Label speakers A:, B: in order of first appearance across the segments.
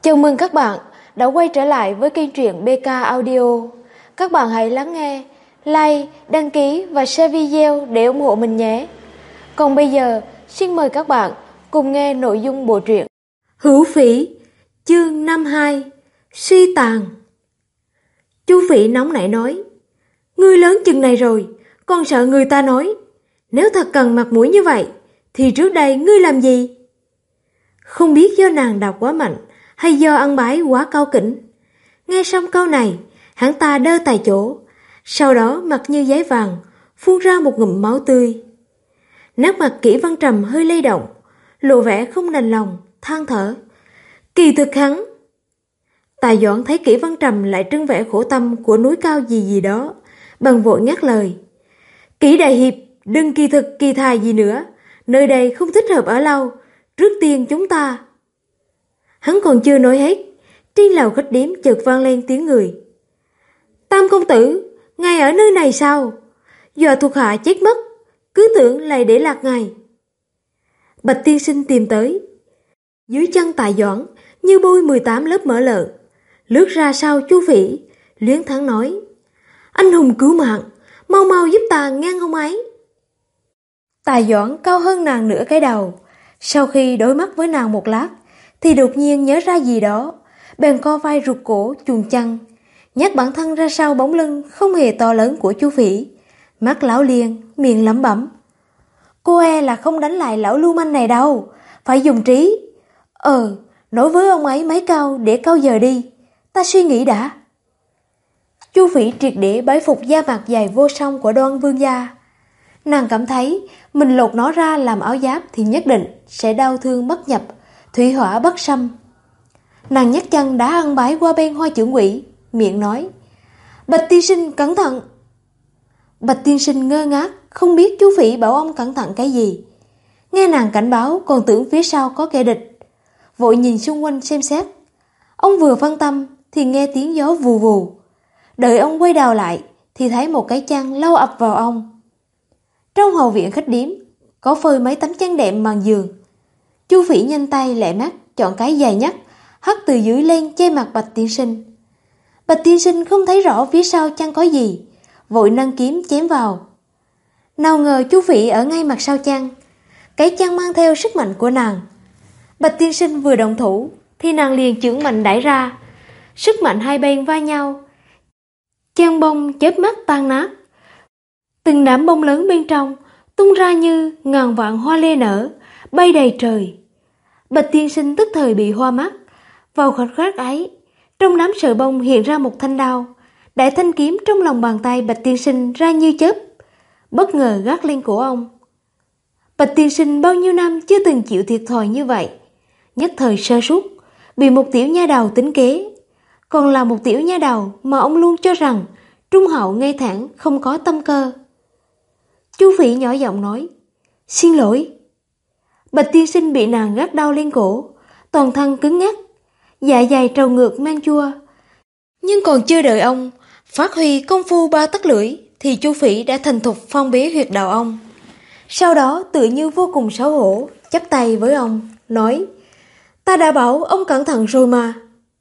A: Chào mừng các bạn đã quay trở lại với kênh truyện BK Audio. Các bạn hãy lắng nghe, like, đăng ký và share video để ủng hộ mình nhé. Còn bây giờ, xin mời các bạn cùng nghe nội dung bộ truyện Hữu Phỉ, chương 52, Suy Tàn. Chu Phỉ nóng nảy nói: "Ngươi lớn chừng này rồi, còn sợ người ta nói. Nếu thật cần mặt mũi như vậy, thì trước đây ngươi làm gì?" Không biết do nàng đọc quá mạnh hay do ăn bái quá cao kỉnh. Nghe xong câu này, hắn ta đơ tại chỗ, sau đó mặt như giấy vàng, phun ra một ngụm máu tươi. Nét mặt Kỷ Văn Trầm hơi lay động, lộ vẻ không đành lòng, than thở: "Kỳ thực hắn..." Tài Doãn thấy Kỷ Văn Trầm lại trưng vẻ khổ tâm của núi cao gì gì đó, bèn vội ngắt lời: "Kỷ đại hiệp, đừng kỳ thực kỳ thài gì nữa, nơi đây không thích hợp ở lâu, trước tiên chúng ta..." Hắn còn chưa nói hết, trên lầu khách điếm chợt vang lên tiếng người: "Tam công tử, ngài ở nơi này sao? Dọa thuộc hạ chết mất, cứ tưởng lại để lạc ngài." Bạch tiên sinh tìm tới. Dưới chân Tài Doãn như bôi 18 lớp mỡ lợn, lướt ra sau Chu Phỉ, luyến thắng nói: "Anh hùng cứu mạng, mau mau giúp ta ngăn ông ấy." Tài Doãn cao hơn nàng nửa cái đầu, sau khi đối mắt với nàng một lát thì đột nhiên nhớ ra gì đó, bèn co vai rụt cổ chuồn chân, nhấc bản thân ra sau bóng lưng không hề to lớn của Chu Phỉ, mắt lão liền, miệng lẩm bẩm: "Cô là không đánh lại lão lưu manh này đâu, phải dùng trí. Nói với ông ấy mấy câu để câu giờ đi, ta suy nghĩ đã." Chu Phỉ triệt để bái phục da mặt dày vô song của Đoan vương gia. Nàng cảm thấy mình lột nó ra làm áo giáp thì nhất định sẽ đau thương bất nhập, thủy hỏa bất xâm. Nàng nhấc chân đã ăn bái qua bên Hoa trưởng quỹ, miệng nói: "Bạch tiên sinh cẩn thận." Bạch tiên sinh ngơ ngác, không biết Chu Phỉ bảo ông cẩn thận cái gì. Nghe nàng cảnh báo còn tưởng phía sau có kẻ địch, vội nhìn xung quanh xem xét. Ông vừa phân tâm thì nghe tiếng gió vù vù. Đợi ông quay đầu lại thì thấy một cái chăn lao ập vào ông. Trong hậu viện khách điếm có phơi mấy tấm chăn đệm màn giường. Chu Phỉ nhanh tay lẹ mắt chọn cái dài nhất, hất từ dưới lên che mặt Bạch tiên sinh. Bạch tiên sinh không thấy rõ phía sau chăn có gì, vội nâng kiếm chém vào. Nào ngờ Chu Phỉ ở ngay mặt sau chăn, cái chăn mang theo sức mạnh của nàng. Bạch tiên sinh vừa động thủ thì nàng liền chưởng mạnh đẩy ra, sức mạnh hai bên va nhau, chăn bông chớp mắt tan nát. Từng đám bông lớn bên trong tung ra như ngàn vạn hoa lê nở, bay đầy trời. Bạch tiên sinh tức thời bị hoa mắt. Vào khoảnh khắc ấy, trong đám sợi bông hiện ra một thanh đao. Đại thanh kiếm trong lòng bàn tay Bạch tiên sinh ra như chớp, bất ngờ gác lên cổ ông. Bạch tiên sinh bao nhiêu năm chưa từng chịu thiệt thòi như vậy, nhất thời sơ suất, bị một tiểu nha đầu tính kế. Còn là một tiểu nha đầu mà ông luôn cho rằng trung hậu ngây thẳng, không có tâm cơ. Chu Phỉ nhỏ giọng nói: "Xin lỗi." Bạch tiên sinh bị nàng gác đau lên cổ, toàn thân cứng ngắc, dạ dày trào ngược men chua. Nhưng còn chưa đợi ông phát huy công phu ba tấc lưỡi thì Chu Phỉ đã thành thục phong bế huyệt đạo ông. Sau đó tự như vô cùng xấu hổ, chắp tay với ông, nói: "Ta đã bảo ông cẩn thận rồi mà."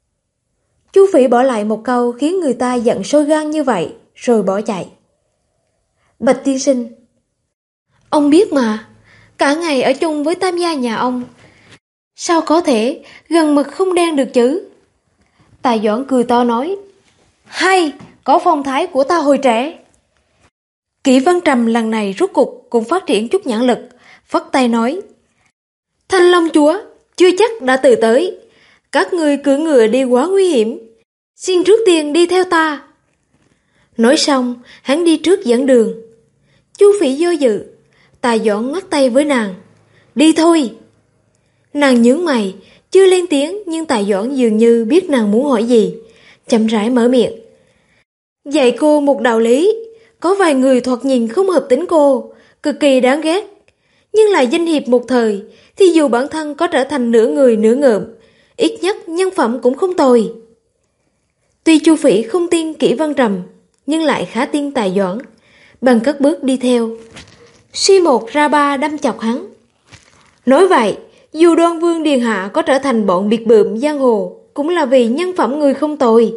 A: Chu Phỉ bỏ lại một câu khiến người ta giận sôi gan như vậy, rồi bỏ chạy. "Bạch tiên sinh, ông biết mà, cả ngày ở chung với tam gia nhà ông, sao có thể gần mực không đen được chứ?" Tài Doãn cười to nói: "Hay, có phong thái của ta hồi trẻ." Kỷ Văn Trầm lần này rút cục cũng phát triển chút nhãn lực, phất tay nói: "Thanh Long chúa chưa chắc đã từ tới, các ngươi cưỡi ngựa đi quá nguy hiểm, xin trước tiên đi theo ta." Nói xong, hắn đi trước dẫn đường. Chu Phỉ do dự, Tài Doãn ngoắt tay với nàng: "Đi thôi." Nàng nhướng mày, chưa lên tiếng, nhưng Tài Doãn dường như biết nàng muốn hỏi gì, chậm rãi mở miệng: "Dạy cô một đạo lý, có vài người thoạt nhìn không hợp tính cô, cực kỳ đáng ghét, nhưng là danh hiệp một thời, thì dù bản thân có trở thành nửa người nửa ngợm, ít nhất nhân phẩm cũng không tồi." Tuy Chu Phỉ không tin Kỷ Văn Trầm, nhưng lại khá tin Tài Doãn, bèn cất bước đi theo, suy một ra ba đâm chọc hắn. Nói vậy, dù Đoan Vương Điền Hạ có trở thành bọn biệt bợm giang hồ, cũng là vì nhân phẩm người không tồi.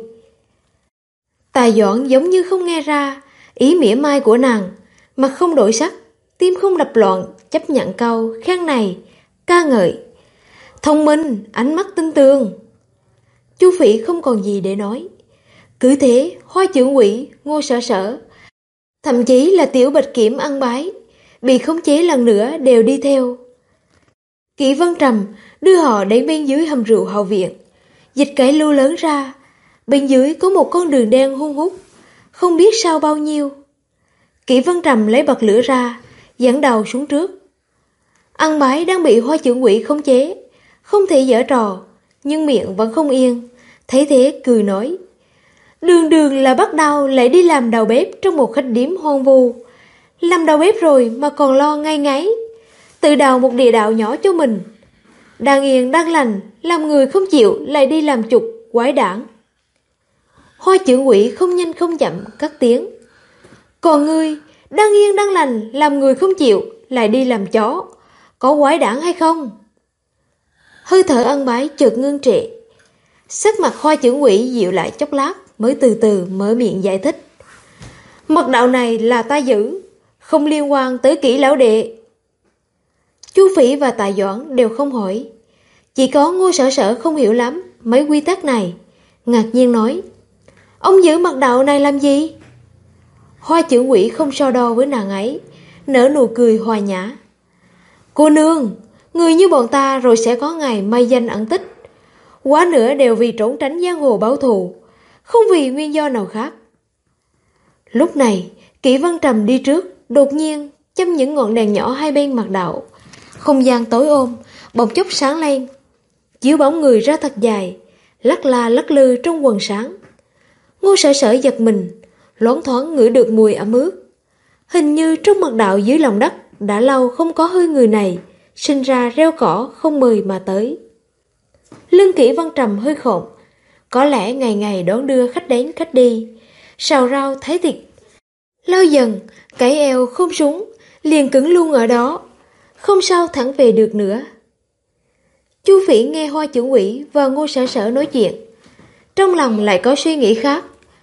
A: Tài Doãn giống như không nghe ra ý mỉa mai của nàng, mặt không đổi sắc, tim không đập loạn, chấp nhận câu khen này, ca ngợi. Thông minh, ánh mắt tinh tường. Chu Phỉ không còn gì để nói. Cứ thế, Hoa Trưởng Quỹ, Ngô Sở Sở, thậm chí là Tiểu Bạch Kiểm ăn bái, bị khống chế lần nữa đều đi theo. Kỷ Vân Trầm đưa họ đến bên dưới hầm rượu hậu viện, dịch cái lưu lớn ra. Bên dưới có một con đường đen hun hút, không biết sao bao nhiêu. Kỷ Vân Trầm lấy bật lửa ra, dẫn đầu xuống trước. Ăn bái đang bị Hoa Trưởng Quỹ khống chế, không thể giở trò, nhưng miệng vẫn không yên. Thấy thế cười nói, đường đường là bắt đầu lại đi làm đầu bếp trong một khách điếm hoang vu. Làm đầu bếp rồi mà còn lo ngay ngáy, tự đào một địa đạo nhỏ cho mình. Đang yên đang lành, làm người không chịu lại đi làm chục quái đản. Hoa Trưởng Quỹ không nhanh không chậm cất tiếng, còn ngươi đang yên đang lành, làm người không chịu lại đi làm chó, có quái đản hay không? Hơi thở ăn bái chợt ngưng trệ. Sắc mặt Hoa Trưởng Quỹ dịu lại chốc lát, mới từ từ mở miệng giải thích. Mật đạo này là ta giữ, không liên quan tới Kỷ lão đệ. Chu Phỉ và Tài Doãn đều không hỏi, chỉ có Ngô Sở Sở không hiểu lắm mấy quy tắc này, ngạc nhiên nói, ông giữ mật đạo này làm gì? Hoa Trưởng Quỹ không so đo với nàng ấy, nở nụ cười hòa nhã. Cô nương, người như bọn ta rồi sẽ có ngày may danh ẩn tích, quá nữa đều vì trốn tránh giang hồ báo thù, không vì nguyên do nào khác. Lúc này, Kỷ Vân Trầm đi trước, đột nhiên châm những ngọn đèn nhỏ hai bên mặt đạo. Không gian tối ôm, bỗng chốc sáng lên, chiếu bóng người ra thật dài, lắc la lắc lư trong quần sáng. Ngô Sở Sở giật mình, loáng thoáng ngửi được mùi ẩm ướt. Hình như trong mật đạo dưới lòng đất đã lâu không có hơi người này, sinh ra rêu cỏ không mời mà tới. Lưng Kỷ Vân Trầm hơi khộn, có lẽ ngày ngày đón đưa khách đến khách đi, xào rau thái thịt. Lâu dần, cái eo không súng, liền cứng luôn ở đó, không sao thẳng về được nữa. Chu Phỉ nghe Hoa Trưởng Quỹ và Ngô Sở Sở nói chuyện, trong lòng lại có suy nghĩ khác.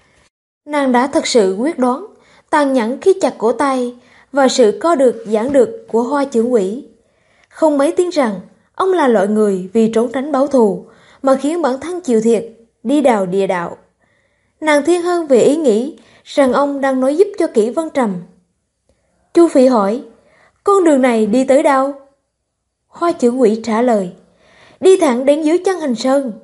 A: Nàng đã thật sự quyết đoán, tàn nhẫn khi chặt cổ tay và sự co được giãn được của Hoa Trưởng Quỹ. Không mấy tin rằng ông là loại người vì trốn tránh báo thù mà khiến bản thân chịu thiệt, đi đào địa đạo. Nàng thiên hơn về ý nghĩ rằng ông đang nói giúp cho Kỷ Vân Trầm. Chu Phỉ hỏi, con đường này đi tới đâu? Hoa Trưởng Quỹ trả lời, đi thẳng đến dưới chân Hành Sơn.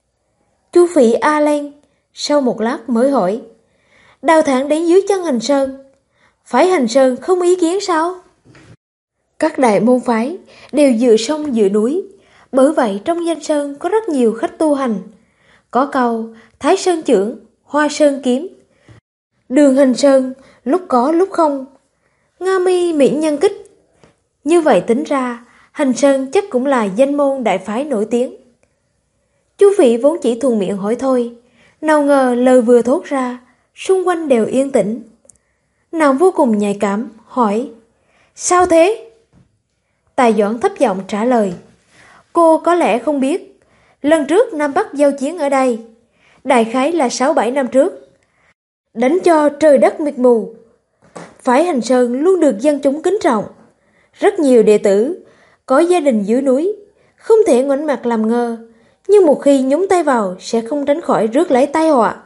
A: Chu Phỉ a lên, sau một lát mới hỏi, đào thẳng đến dưới chân Hành Sơn, phải Hành Sơn không ý kiến sao? Các đại môn phái đều dựa sông dựa núi, bởi vậy trong danh sơn có rất nhiều khách tu hành. Có câu Thái Sơn chưởng, Hoa Sơn kiếm, đường Hành Sơn lúc có lúc không, Nga mi mỹ nhân kích. Như vậy tính ra, Hành Sơn chắc cũng là danh môn đại phái nổi tiếng. Chu Phỉ vốn chỉ thuận miệng hỏi thôi, nào ngờ lời vừa thốt ra, xung quanh đều yên tĩnh. Nàng vô cùng nhạy cảm, hỏi, sao thế? Tài Doãn thấp giọng trả lời, cô có lẽ không biết, lần trước Nam Bắc giao chiến ở đây, đại khái là 6-7 năm trước, đánh cho trời đất mịt mù. Phái Hành Sơn luôn được dân chúng kính trọng, rất nhiều đệ tử có gia đình dưới núi, không thể ngoảnh mặt làm ngơ, nhưng một khi nhúng tay vào sẽ không tránh khỏi rước lấy tai họa.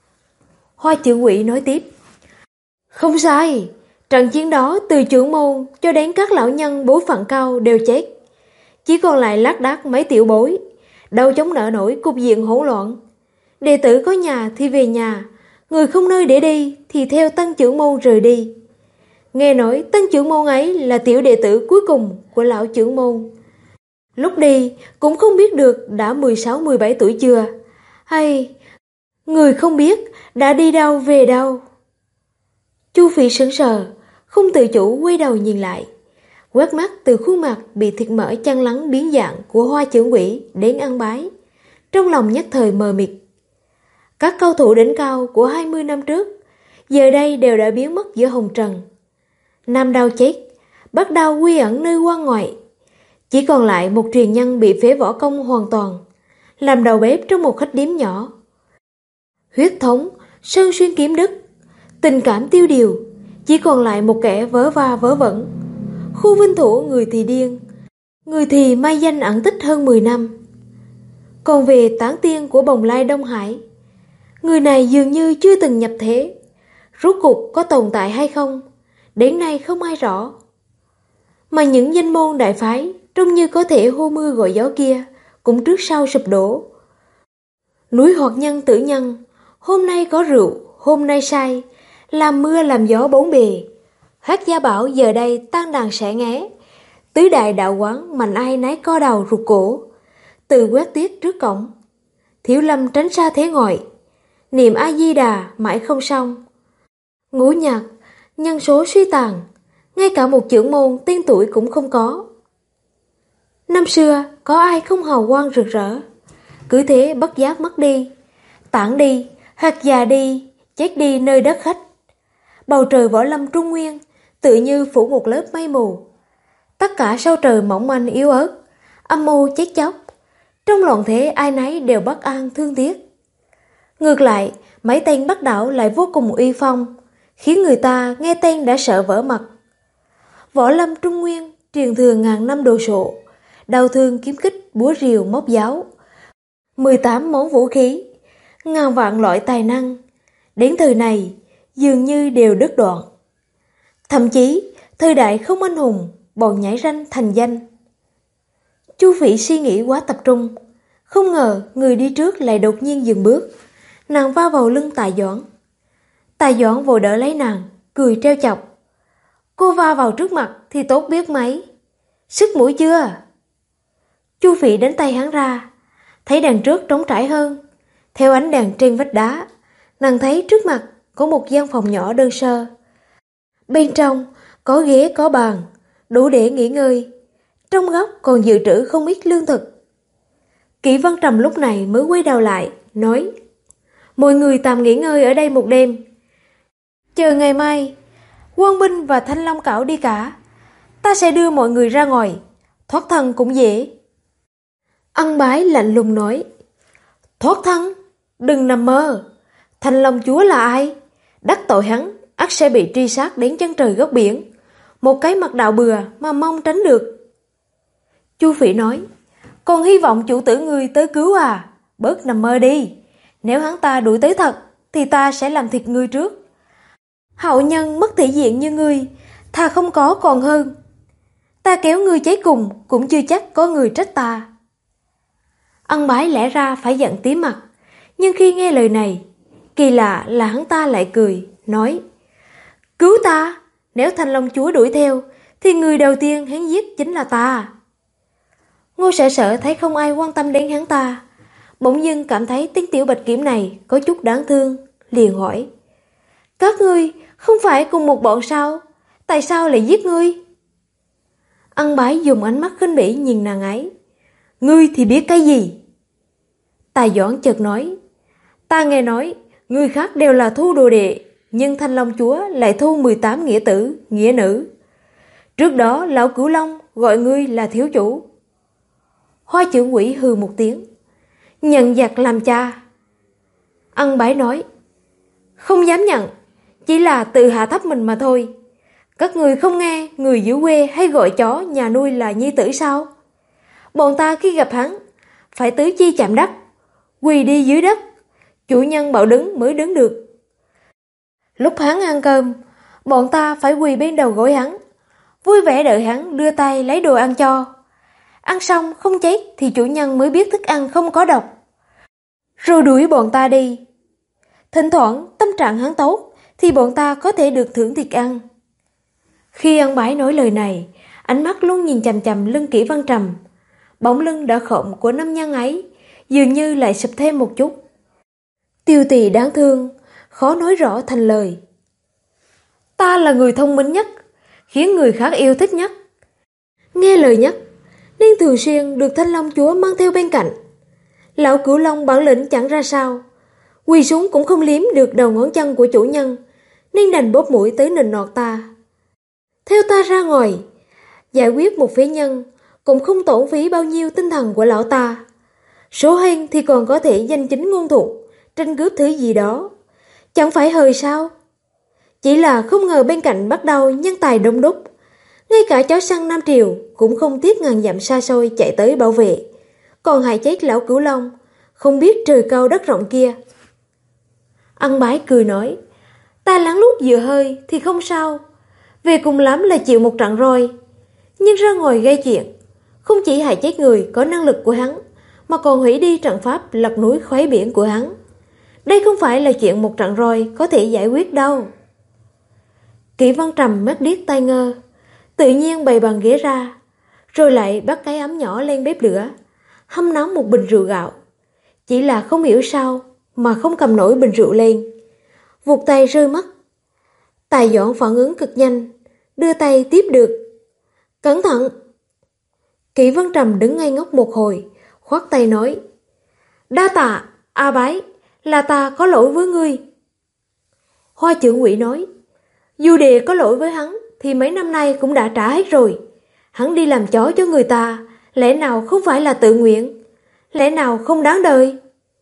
A: Hoa Trưởng Quỹ nói tiếp, không sai, trận chiến đó từ trưởng môn cho đến các lão nhân bối phận cao đều chết, chỉ còn lại lác đác mấy tiểu bối, đâu chống nợ nổi cục diện hỗn loạn. Đệ tử có nhà thì về nhà, người không nơi để đi thì theo tân trưởng môn rời đi. Nghe nói tân trưởng môn ấy là tiểu đệ tử cuối cùng của lão trưởng môn. Lúc đi cũng không biết được đã 16-17 tuổi chưa, hay người không biết đã đi đâu về đâu. Chu Phỉ sững sờ, không tự chủ quay đầu nhìn lại, quét mắt từ khuôn mặt bị thịt mỡ chăn lắng biến dạng của Hoa Trưởng Quỹ đến ăn bái, trong lòng nhất thời mờ mịt. Các cao thủ đỉnh cao của 20 năm trước giờ đây đều đã biến mất giữa hồng trần. Nam Đao chết, Bắc Đao quy ẩn nơi quan ngoại, chỉ còn lại một truyền nhân bị phế võ công hoàn toàn, làm đầu bếp trong một khách điếm nhỏ. Huyết thống sơn xuyên kiếm đức, tình cảm tiêu điều, chỉ còn lại một kẻ vớ va vớ vẩn. Khu Vinh Thủ người thì điên, người thì mai danh ẩn tích hơn 10 năm. Còn về tán tiên của Bồng Lai Đông Hải, người này dường như chưa từng nhập thế, rốt cuộc có tồn tại hay không, đến nay không ai rõ. Mà những danh môn đại phái trông như có thể hô mưa gọi gió kia cũng trước sau sụp đổ. Núi Hoạt Nhân Tử Nhân, hôm nay có rượu, hôm nay say, làm mưa làm gió bốn bề. Hát Gia Bảo giờ đây tan đàn sẽ nghé, tứ đại đạo quán mạnh ai nấy co đầu rụt cổ. Từ quét tuyết trước cổng, Thiếu Lâm tránh xa thế ngoại, niệm A Di Đà mãi không xong. Ngũ nhạc, nhân số suy tàn, ngay cả một trưởng môn tên tuổi cũng không có. Năm xưa có ai không hào quang rực rỡ, cứ thế bất giác mất đi, tản đi, hoặc già đi, chết đi nơi đất khách. Bầu trời võ lâm Trung Nguyên tự như phủ một lớp mây mù. Tất cả sao trời mỏng manh yếu ớt, âm mưu chết chóc. Trong loạn thế ai nấy đều bất an thương tiếc. Ngược lại, mấy tên Bắc Đảo lại vô cùng uy phong, khiến người ta nghe tên đã sợ vỡ mật. Võ lâm Trung Nguyên truyền thừa ngàn năm đồ sộ, đao thương kiếm kích búa rìu móc giáo, 18 món vũ khí, ngàn vạn loại tài năng, đến thời này dường như đều đứt đoạn. Thậm chí thời đại không anh hùng, bọn nhảy ranh thành danh. Chu Phỉ suy nghĩ quá tập trung, không ngờ người đi trước lại đột nhiên dừng bước. Nàng va vào lưng Tài Doãn. Tài Doãn vội đỡ lấy nàng, cười trêu chọc. Cô va vào trước mặt thì tốt biết mấy. Sức mũi chưa? Chu Phỉ đánh tay hắn ra, thấy đằng trước trống trải hơn. Theo ánh đèn trên vách đá, nàng thấy trước mặt có một gian phòng nhỏ đơn sơ. Bên trong có ghế có bàn, đủ để nghỉ ngơi. Trong góc còn dự trữ không ít lương thực. Kỷ Văn Trầm lúc này mới quay đầu lại, nói: mọi người tạm nghỉ ngơi ở đây một đêm. Chờ ngày mai, Quang Binh và Thanh Long Cảo đi cả. Ta sẽ đưa mọi người ra ngoài, thoát thân cũng dễ. Ân Bái lạnh lùng nói: thoát thân? Đừng nằm mơ. Thanh Long Chúa là ai? Đắc tội hắn, ắt sẽ bị truy sát đến chân trời góc biển. Một cái mặt đạo bừa mà mong tránh được. Chu Phỉ nói: còn hy vọng chủ tử ngươi tới cứu à? Bớt nằm mơ đi. Nếu hắn ta đuổi tới thật thì ta sẽ làm thịt ngươi trước. Hậu nhân mất thể diện như ngươi, thà không có còn hơn. Ta kéo ngươi cháy cùng cũng chưa chắc có người trách ta. Ân Bái lẽ ra phải giận tím mặt, nhưng khi nghe lời này, kỳ lạ là hắn ta lại cười, nói: cứu ta? Nếu Thanh Long Chúa đuổi theo thì người đầu tiên hắn giết chính là ta. Ngô Sở Sở thấy không ai quan tâm đến hắn ta, bỗng dưng cảm thấy tiếng tiểu bạch kiểm này có chút đáng thương, liền hỏi: các ngươi không phải cùng một bọn sao? Tại sao lại giết ngươi? Ân Bái dùng ánh mắt khinh bỉ nhìn nàng ấy. Ngươi thì biết cái gì? Tài Doãn chợt nói: ta nghe nói người khác đều là thu đồ đệ, nhưng Thanh Long Chúa lại thu 18 nghĩa tử, nghĩa nữ. Trước đó lão Cửu Long gọi ngươi là thiếu chủ. Hoa trưởng quỷ hừ một tiếng: nhận giặc làm cha. Ân Bái nói: không dám nhận, chỉ là tự hạ thấp mình mà thôi. Các người không nghe người dưới quê hay gọi chó nhà nuôi là nhi tử sao? Bọn ta khi gặp hắn phải tứ chi chạm đất, quỳ đi dưới đất, chủ nhân bảo đứng mới đứng được. Lúc hắn ăn cơm, bọn ta phải quỳ bên đầu gối hắn, vui vẻ đợi hắn đưa tay lấy đồ ăn cho. Ăn xong không chết thì chủ nhân mới biết thức ăn không có độc, rồi đuổi bọn ta đi. Thỉnh thoảng tâm trạng hắn tốt thì bọn ta có thể được thưởng thịt ăn. Khi Ân Bái nói lời này, ánh mắt luôn nhìn chằm chằm lưng Kỷ Văn Trầm. Bóng lưng đã khổng của nam nhân ấy dường như lại sụp thêm một chút. Tiêu tỳ đáng thương, khó nói rõ thành lời. Ta là người thông minh nhất, khiến người khác yêu thích nhất, nghe lời nhất, nên thường xuyên được Thanh Long Chúa mang theo bên cạnh. Lão Cửu Long bản lĩnh chẳng ra sao, quỳ xuống cũng không liếm được đầu ngón chân của chủ nhân, nên đành bóp mũi tới nịnh nọt ta. Theo ta ra ngoài, giải quyết một phế nhân cũng không tổn phí bao nhiêu tinh thần của lão ta. Số hên thì còn có thể danh chính ngôn thuận, tranh cướp thứ gì đó. Chẳng phải hời sao? Chỉ là không ngờ bên cạnh bắt đầu nhân tài đông đúc. Ngay cả chó săn Nam Triều cũng không tiếc ngàn dặm xa xôi chạy tới bảo vệ. Còn hại chết lão Cửu Long, không biết trời cao đất rộng kia. Ân Bái cười nói, ta lén lút dựa hơi thì không sao, về cùng lắm là chịu một trận roi. Nhưng ra ngoài gây chuyện, không chỉ hại chết người có năng lực của hắn, mà còn hủy đi trận pháp lật núi khoáy biển của hắn. Đây không phải là chuyện một trận roi có thể giải quyết đâu. Kỷ Văn Trầm mắt điếc tai ngơ, tự nhiên bày bàn ghế ra, rồi lại bắt cái ấm nhỏ lên bếp lửa, hâm nóng một bình rượu gạo. Chỉ là không hiểu sao mà không cầm nổi bình rượu lên, vụt tay rơi mất. Tài Doãn phản ứng cực nhanh, đưa tay tiếp được. Cẩn thận! Kỷ Văn Trầm đứng ngây ngốc một hồi, khoát tay nói, đa tạ, A Bái, là ta có lỗi với ngươi. Hoa trưởng quỹ nói, dù đệ có lỗi với hắn thì mấy năm nay cũng đã trả hết rồi. Hắn đi làm chó cho người ta, lẽ nào không phải là tự nguyện? Lẽ nào không đáng đời?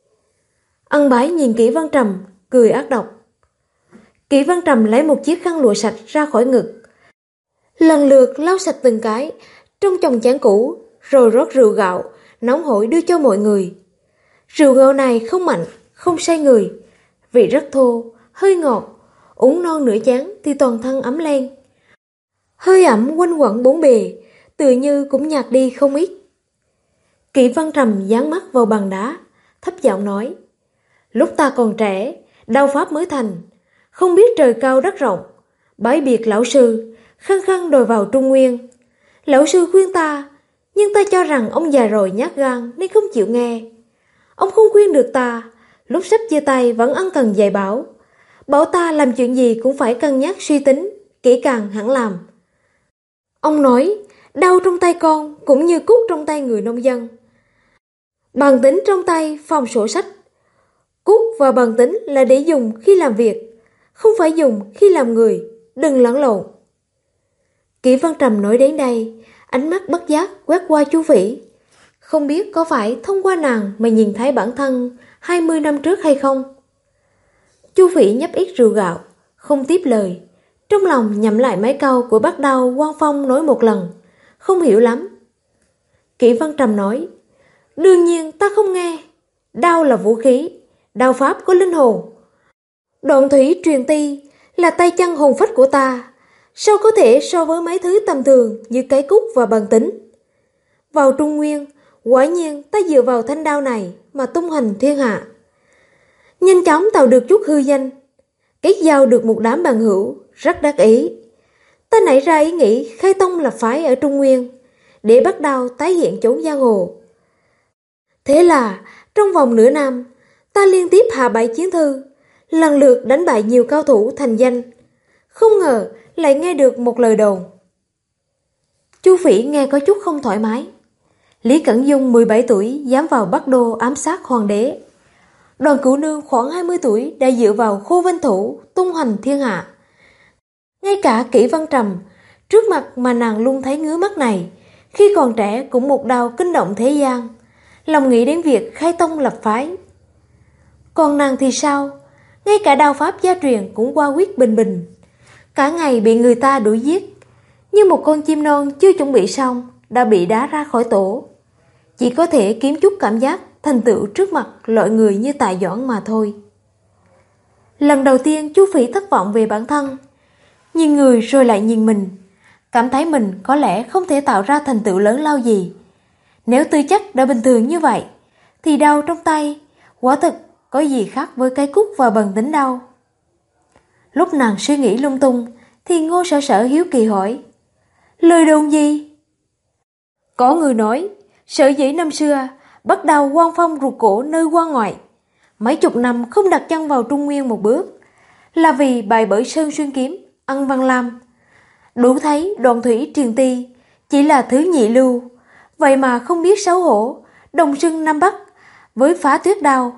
A: Ân Bái nhìn Kỷ Văn Trầm, cười ác độc. Kỷ Văn Trầm lấy một chiếc khăn lụa sạch ra khỏi ngực, lần lượt lau sạch từng cái trong chồng chén cũ, rồi rót rượu gạo nóng hổi đưa cho mọi người. Rượu gạo này không mạnh, không say người, vị rất thô, hơi ngọt, uống non nửa chén thì toàn thân ấm lên. Hơi ẩm quanh quẩn bốn bề, tự như cũng nhạt đi không ít. Kỷ Văn Trầm dán mắt vào bàn đá, thấp giọng nói, lúc ta còn trẻ, đao pháp mới thành, không biết trời cao đất rộng, bái biệt lão sư, khăng khăng đòi vào Trung Nguyên. Lão sư khuyên ta, nhưng ta cho rằng ông già rồi nhát gan nên không chịu nghe. Ông không khuyên được ta, lúc sắp chia tay vẫn ân cần dạy bảo. Bảo ta làm chuyện gì cũng phải cân nhắc suy tính, kỹ càng hẳn làm. Ông nói, đau trong tay con cũng như cuốc trong tay người nông dân. Bàn tính trong tay phòng sổ sách. Cuốc và bàn tính là để dùng khi làm việc, không phải dùng khi làm người, đừng lẫn lộn. Kỷ Văn Trầm nói đến đây, ánh mắt bất giác quét qua Chu Phỉ. Không biết có phải thông qua nàng mà nhìn thấy bản thân 20 năm trước hay không? Chu Phỉ nhấp ít rượu gạo, không tiếp lời, trong lòng nhẩm lại mấy câu của bác Đao Quan Phong nói một lần, không hiểu lắm. Kỷ Văn Trầm nói, đương nhiên ta không nghe. Đao là vũ khí, đao pháp có linh hồn. Đoạn thủy truyền ti là tay chân hồn phách của ta, sao có thể so với mấy thứ tầm thường như cái cúc và bàn tính. Vào Trung Nguyên, quả nhiên ta dựa vào thanh đao này mà tung hoành thiên hạ. Nhanh chóng tạo được chút hư danh, kết giao được một đám bằng hữu, rất đắc ý. Ta nảy ra ý nghĩ khai tông lập phái ở Trung Nguyên, để bắt đầu tái hiện chốn giang hồ. Thế là, trong vòng nửa năm, ta liên tiếp hạ bại chiến thư, lần lượt đánh bại nhiều cao thủ thành danh. Không ngờ lại nghe được một lời đồn. Chu Phỉ nghe có chút không thoải mái. Lý Cẩn Dung 17 tuổi dám vào Bắc Đô ám sát hoàng đế. Đoàn Cửu Nương khoảng 20 tuổi đã dựa vào Khô Vân Thủ tung hoành thiên hạ. Ngay cả Kỷ Văn Trầm, trước mặt mà nàng luôn thấy ngứa mắt này, khi còn trẻ cũng một đao kinh động thế gian, lòng nghĩ đến việc khai tông lập phái. Còn nàng thì sao? Ngay cả đao pháp gia truyền cũng qua quyết bình bình. Cả ngày bị người ta đuổi giết, như một con chim non chưa chuẩn bị xong đã bị đá ra khỏi tổ. Chỉ có thể kiếm chút cảm giác thành tựu trước mặt loại người như Tài Doãn mà thôi. Lần đầu tiên Chu Phỉ thất vọng về bản thân, nhìn người rồi lại nhìn mình, cảm thấy mình có lẽ không thể tạo ra thành tựu lớn lao gì. Nếu tư chất đã bình thường như vậy, thì đau trong tay, quả thực có gì khác với cái cúc và bần tính đâu. Lúc nàng suy nghĩ lung tung, thì Ngô Sở Sở hiếu kỳ hỏi, lời đồn gì? Có người nói, sở dĩ năm xưa bắt đầu Quan Phong ruột cổ nơi quan ngoại, mấy chục năm không đặt chân vào Trung Nguyên một bước, là vì bại bởi Sơn Xuyên Kiếm, Ân Văn Lam. Đủ thấy Đoạn thủy truyền ti chỉ là thứ nhị lưu, vậy mà không biết xấu hổ, đồng xưng Nam Bắc với Phá Tuyết Đao.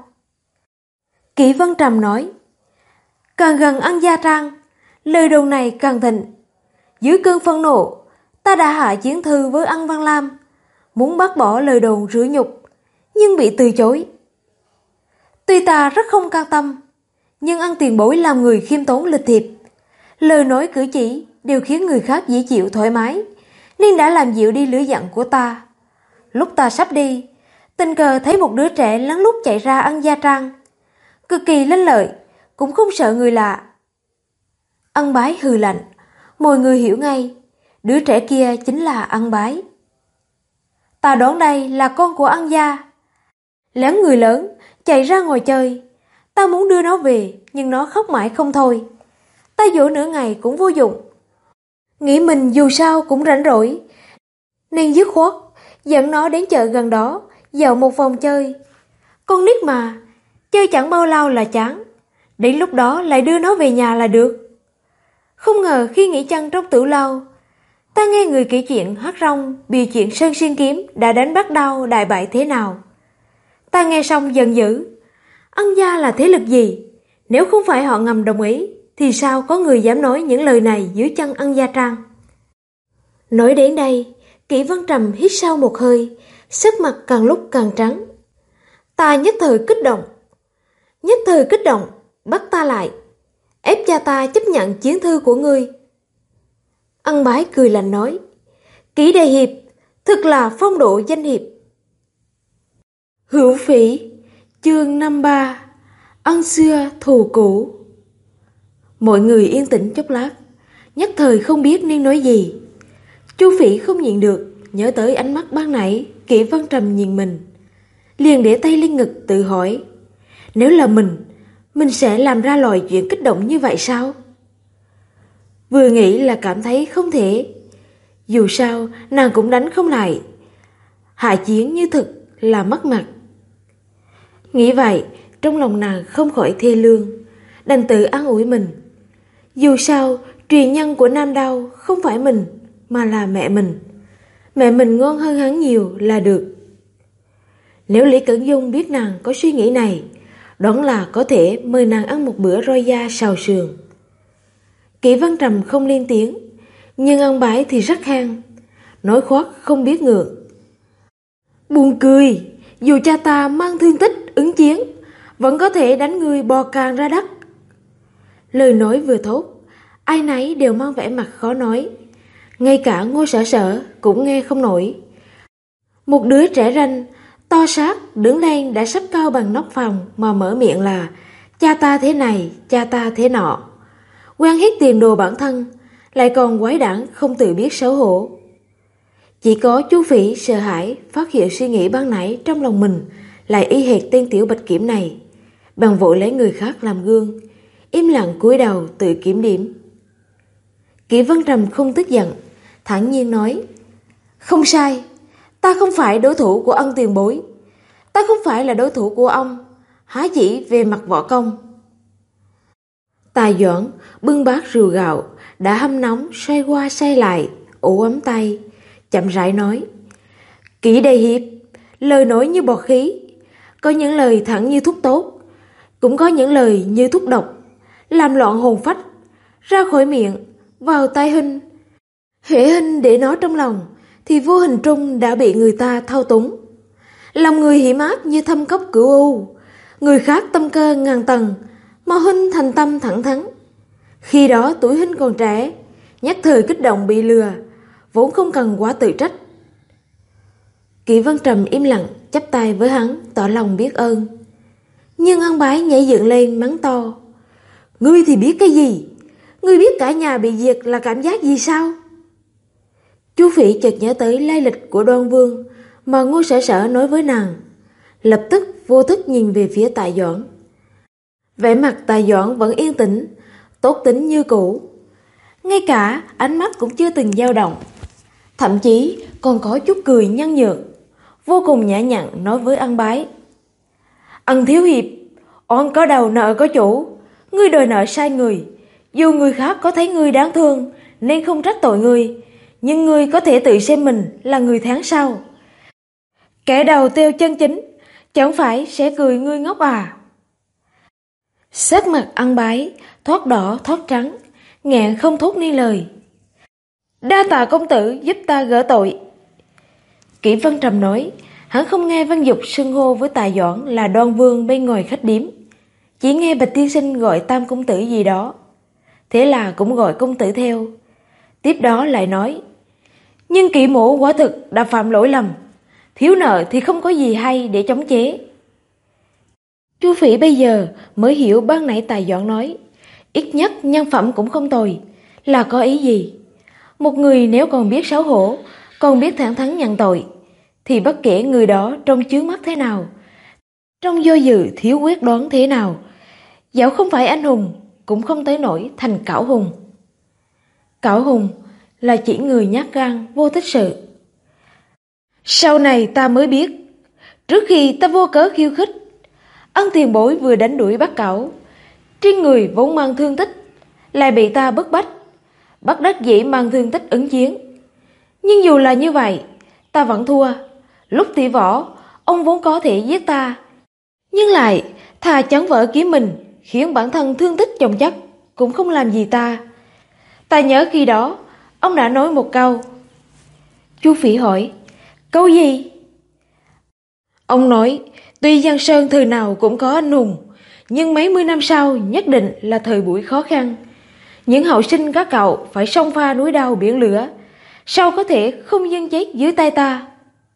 A: Kỷ Văn Trầm nói, càng gần Ân Gia Trang, lời đồn này càng thịnh. Dưới cơn phân nộ, ta đã hạ chiến thư với Ân Văn Lam, muốn bác bỏ lời đồn rửa nhục, nhưng bị từ chối. Tuy ta rất không can tâm, nhưng Ân tiền bối làm người khiêm tốn lịch thiệp, lời nói cử chỉ đều khiến người khác dễ chịu thoải mái, nên đã làm dịu đi lửa giận của ta. Lúc ta sắp đi, tình cờ thấy một đứa trẻ lén lút chạy ra Ân gia trang, cực kỳ lanh lợi, cũng không sợ người lạ. Ân Bái hừ lạnh, mọi người hiểu ngay, đứa trẻ kia chính là Ân Bái. Ta đoán đây là con của Ân gia. Lén người lớn chạy ra ngoài chơi, ta muốn đưa nó về nhưng nó khóc mãi không thôi. Ta dỗ nửa ngày cũng vô dụng. Nghĩ mình dù sao cũng rảnh rỗi, nên dứt khoát dẫn nó đến chợ gần đó dạo một vòng chơi. Con nít mà, chơi chẳng bao lâu là chán, đến lúc đó lại đưa nó về nhà là được. Không ngờ khi nghỉ chân trong tửu lâu, ta nghe người kể chuyện Hắc Rong bìa chuyện Sơn Xuyên Kiếm đã đánh bắt đao đại bại thế nào. Ta nghe xong giận dữ. Ân gia là thế lực gì? Nếu không phải họ ngầm đồng ý, thì sao có người dám nói những lời này dưới chân Ân gia trang? Nói đến đây, Kỷ Vân Trầm hít sâu một hơi, sắc mặt càng lúc càng trắng. Ta nhất thời kích động, bắt ta lại, ép cha ta chấp nhận chiến thư của ngươi. Ân Bái cười lạnh nói, Kỷ đại hiệp, thật là phong độ danh hiệp. Hữu Phỉ, chương 53, ân xưa thù cũ. Mọi người yên tĩnh chốc lát, nhất thời không biết nên nói gì. Chu Phỉ không nhịn được, nhớ tới ánh mắt ban nãy Kỷ Vân Trầm nhìn mình, liền để tay lên ngực tự hỏi, nếu là mình sẽ làm ra loại chuyện kích động như vậy sao? Vừa nghĩ là cảm thấy không thể, dù sao nàng cũng đánh không lại, hạ chiến như thực là mất mặt. Nghĩ vậy, trong lòng nàng không khỏi thê lương, đành tự an ủi mình. Dù sao, truyền nhân của Nam Đao không phải mình, mà là mẹ mình. Mẹ mình ngon hơn hắn nhiều là được. Nếu Lý Cẩn Dung biết nàng có suy nghĩ này, đoán là có thể mời nàng ăn một bữa roi da xào sườn. Kỷ Vân Trầm không lên tiếng, nhưng Ân Bái thì rất hăng, nói khoác không biết ngượng. Buồn cười, dù cha ta mang thương tích ứng chiến, vẫn có thể đánh người bò càng ra đất. Lời nói vừa thốt, ai nấy đều mang vẻ mặt khó nói, ngay cả Ngô Sở Sở cũng nghe không nổi. Một đứa trẻ ranh, to xác, đứng lên đã sắp cao bằng nóc phòng mà mở miệng là cha ta thế này, cha ta thế nọ. Quen hết tiền đồ bản thân, lại còn quái đản không tự biết xấu hổ. Chỉ có Chu Phỉ sợ hãi phát hiện suy nghĩ ban nãy trong lòng mình lại y hệt tên tiểu bạch kiểm này, bằng vội lấy người khác làm gương, im lặng cúi đầu tự kiểm điểm. Kỷ Vân Trầm không tức giận, thản nhiên nói, không sai, ta không phải đối thủ của Ân tiền bối, ta không phải là đối thủ của ông, há chỉ về mặt võ công. Tài Doãn bưng bát rượu gạo đã hâm nóng xoay qua xoay lại, ủ ấm tay, chậm rãi nói, Kỷ đại hiệp, lời nói như bọt khí, có những lời thẳng như thuốc tốt, cũng có những lời như thuốc độc, làm loạn hồn phách, ra khỏi miệng, vào tai Huynh. Hễ Huynh để nó trong lòng, thì vô hình trung đã bị người ta thao túng. Lòng người hiểm ác như thâm cốc cửu u, người khác tâm cơ ngàn tầng, mà Huynh thành tâm thẳng thắn. Khi đó tuổi Huynh còn trẻ, nhất thời kích động bị lừa, vốn không cần quá tự trách. Kỷ Vân Trầm im lặng chắp tay với hắn, tỏ lòng biết ơn. Nhưng Ân Bái nhảy dựng lên mắng to, ngươi thì biết cái gì? Ngươi biết cả nhà bị diệt là cảm giác gì sao? Chu Phỉ chợt nhớ tới lai lịch của Đoan Vương mà Ngô Sở Sở nói với nàng, lập tức vô thức nhìn về phía Tài Doãn. Vẻ mặt Tài Doãn vẫn yên tĩnh, tốt tính như cũ, ngay cả ánh mắt cũng chưa từng dao động, thậm chí còn có chút cười nhăn nhược, vô cùng nhã nhặn nói với Ân Bái, Ân thiếu hiệp, oan có đầu nợ có chủ, ngươi đòi nợ sai người, dù người khác có thấy ngươi đáng thương nên không trách tội ngươi, nhưng ngươi có thể tự xem mình là người tháng sau. Kẻ đầu tiêu chân chính, chẳng phải sẽ cười ngươi ngốc à? Sắc mặt Ân Bái thoát đỏ thoát trắng, nghẹn không thốt nên lời. Đa tạ công tử giúp ta gỡ tội. Kỷ Vân Trầm nói, Hắn không nghe Văn Dục xưng hô với Tài Doãn là Đoan Vương bên ngoài khách điếm, chỉ nghe Bạch tiên sinh gọi Tam công tử gì đó, thế là cũng gọi công tử theo. Tiếp đó lại nói: nhưng Kỵ mổ quả thực đã phạm lỗi lầm, thiếu nợ thì không có gì hay để chống chế. Chu Phỉ bây giờ mới hiểu ban nãy Tài Doãn nói ít nhất nhân phẩm cũng không tồi là có ý gì. Một người nếu còn biết xấu hổ, còn biết thẳng thắn nhận tội, thì bất kể người đó trông chướng mắt thế nào, trông do dự thiếu quyết đoán thế nào, dẫu không phải anh hùng cũng không tới nỗi thành cẩu hùng. Cẩu hùng là chỉ người nhát gan vô tích sự. Sau này ta mới biết, trước khi ta vô cớ khiêu khích, Ân tiền bối vừa đánh đuổi bắt cẩu, trên người vốn mang thương tích, lại bị ta bức bách, bất đắc dĩ mang thương tích ứng chiến. Nhưng dù là như vậy, ta vẫn thua. Lúc tỷ võ, ông vốn có thể giết ta, nhưng lại thà chấn vỡ kiếm mình, khiến bản thân thương tích chồng chất, cũng không làm gì ta. Ta nhớ khi đó, ông đã nói một câu. Chu Phỉ hỏi: câu gì? Ông nói, tuy Giang Sơn thời nào cũng có anh hùng, nhưng mấy mươi năm sau nhất định là thời buổi khó khăn. Những hậu sinh các cậu phải xông pha núi đao biển lửa, sao có thể không dâng chết dưới tay ta?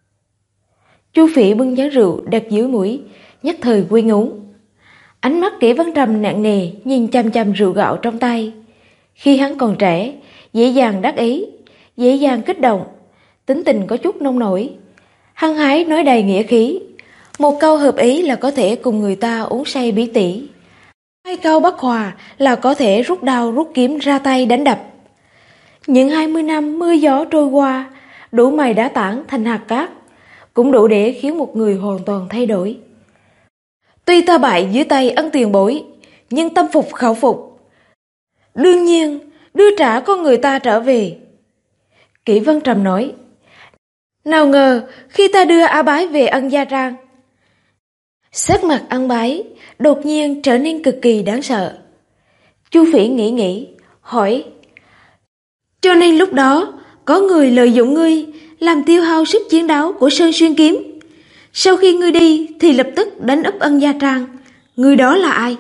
A: Chu Phỉ bưng chén rượu đặt dưới mũi, nhất thời quên uống. Ánh mắt Kỷ Văn Trầm nặng nề nhìn chăm chăm rượu gạo trong tay. Khi hắn còn trẻ, dễ dàng đắc ý, dễ dàng kích động, tính tình có chút nông nổi, hăng hái nói đầy nghĩa khí. Một câu hợp ý là có thể cùng người ta uống say bí tỉ, hai câu bất hòa là có thể rút đao rút kiếm ra tay đánh đập. Những 20 năm mưa gió trôi qua, đủ mày đá tảng thành hạt cát, cũng đủ để khiến một người hoàn toàn thay đổi. Tuy ta bại dưới tay Ân tiền bối, nhưng tâm phục khẩu phục, đương nhiên đưa trả con người ta trở về. Kỷ Văn Trầm nói: nào ngờ khi ta đưa A Bái về Ân gia trang, sắc mặt Ân Bái đột nhiên trở nên cực kỳ đáng sợ. Chu Phỉ nghĩ hỏi: cho nên lúc đó có người lợi dụng ngươi làm tiêu hao sức chiến đấu của Sơn Xuyên kiếm, sau khi ngươi đi thì lập tức đánh úp Ân gia trang, người đó là ai?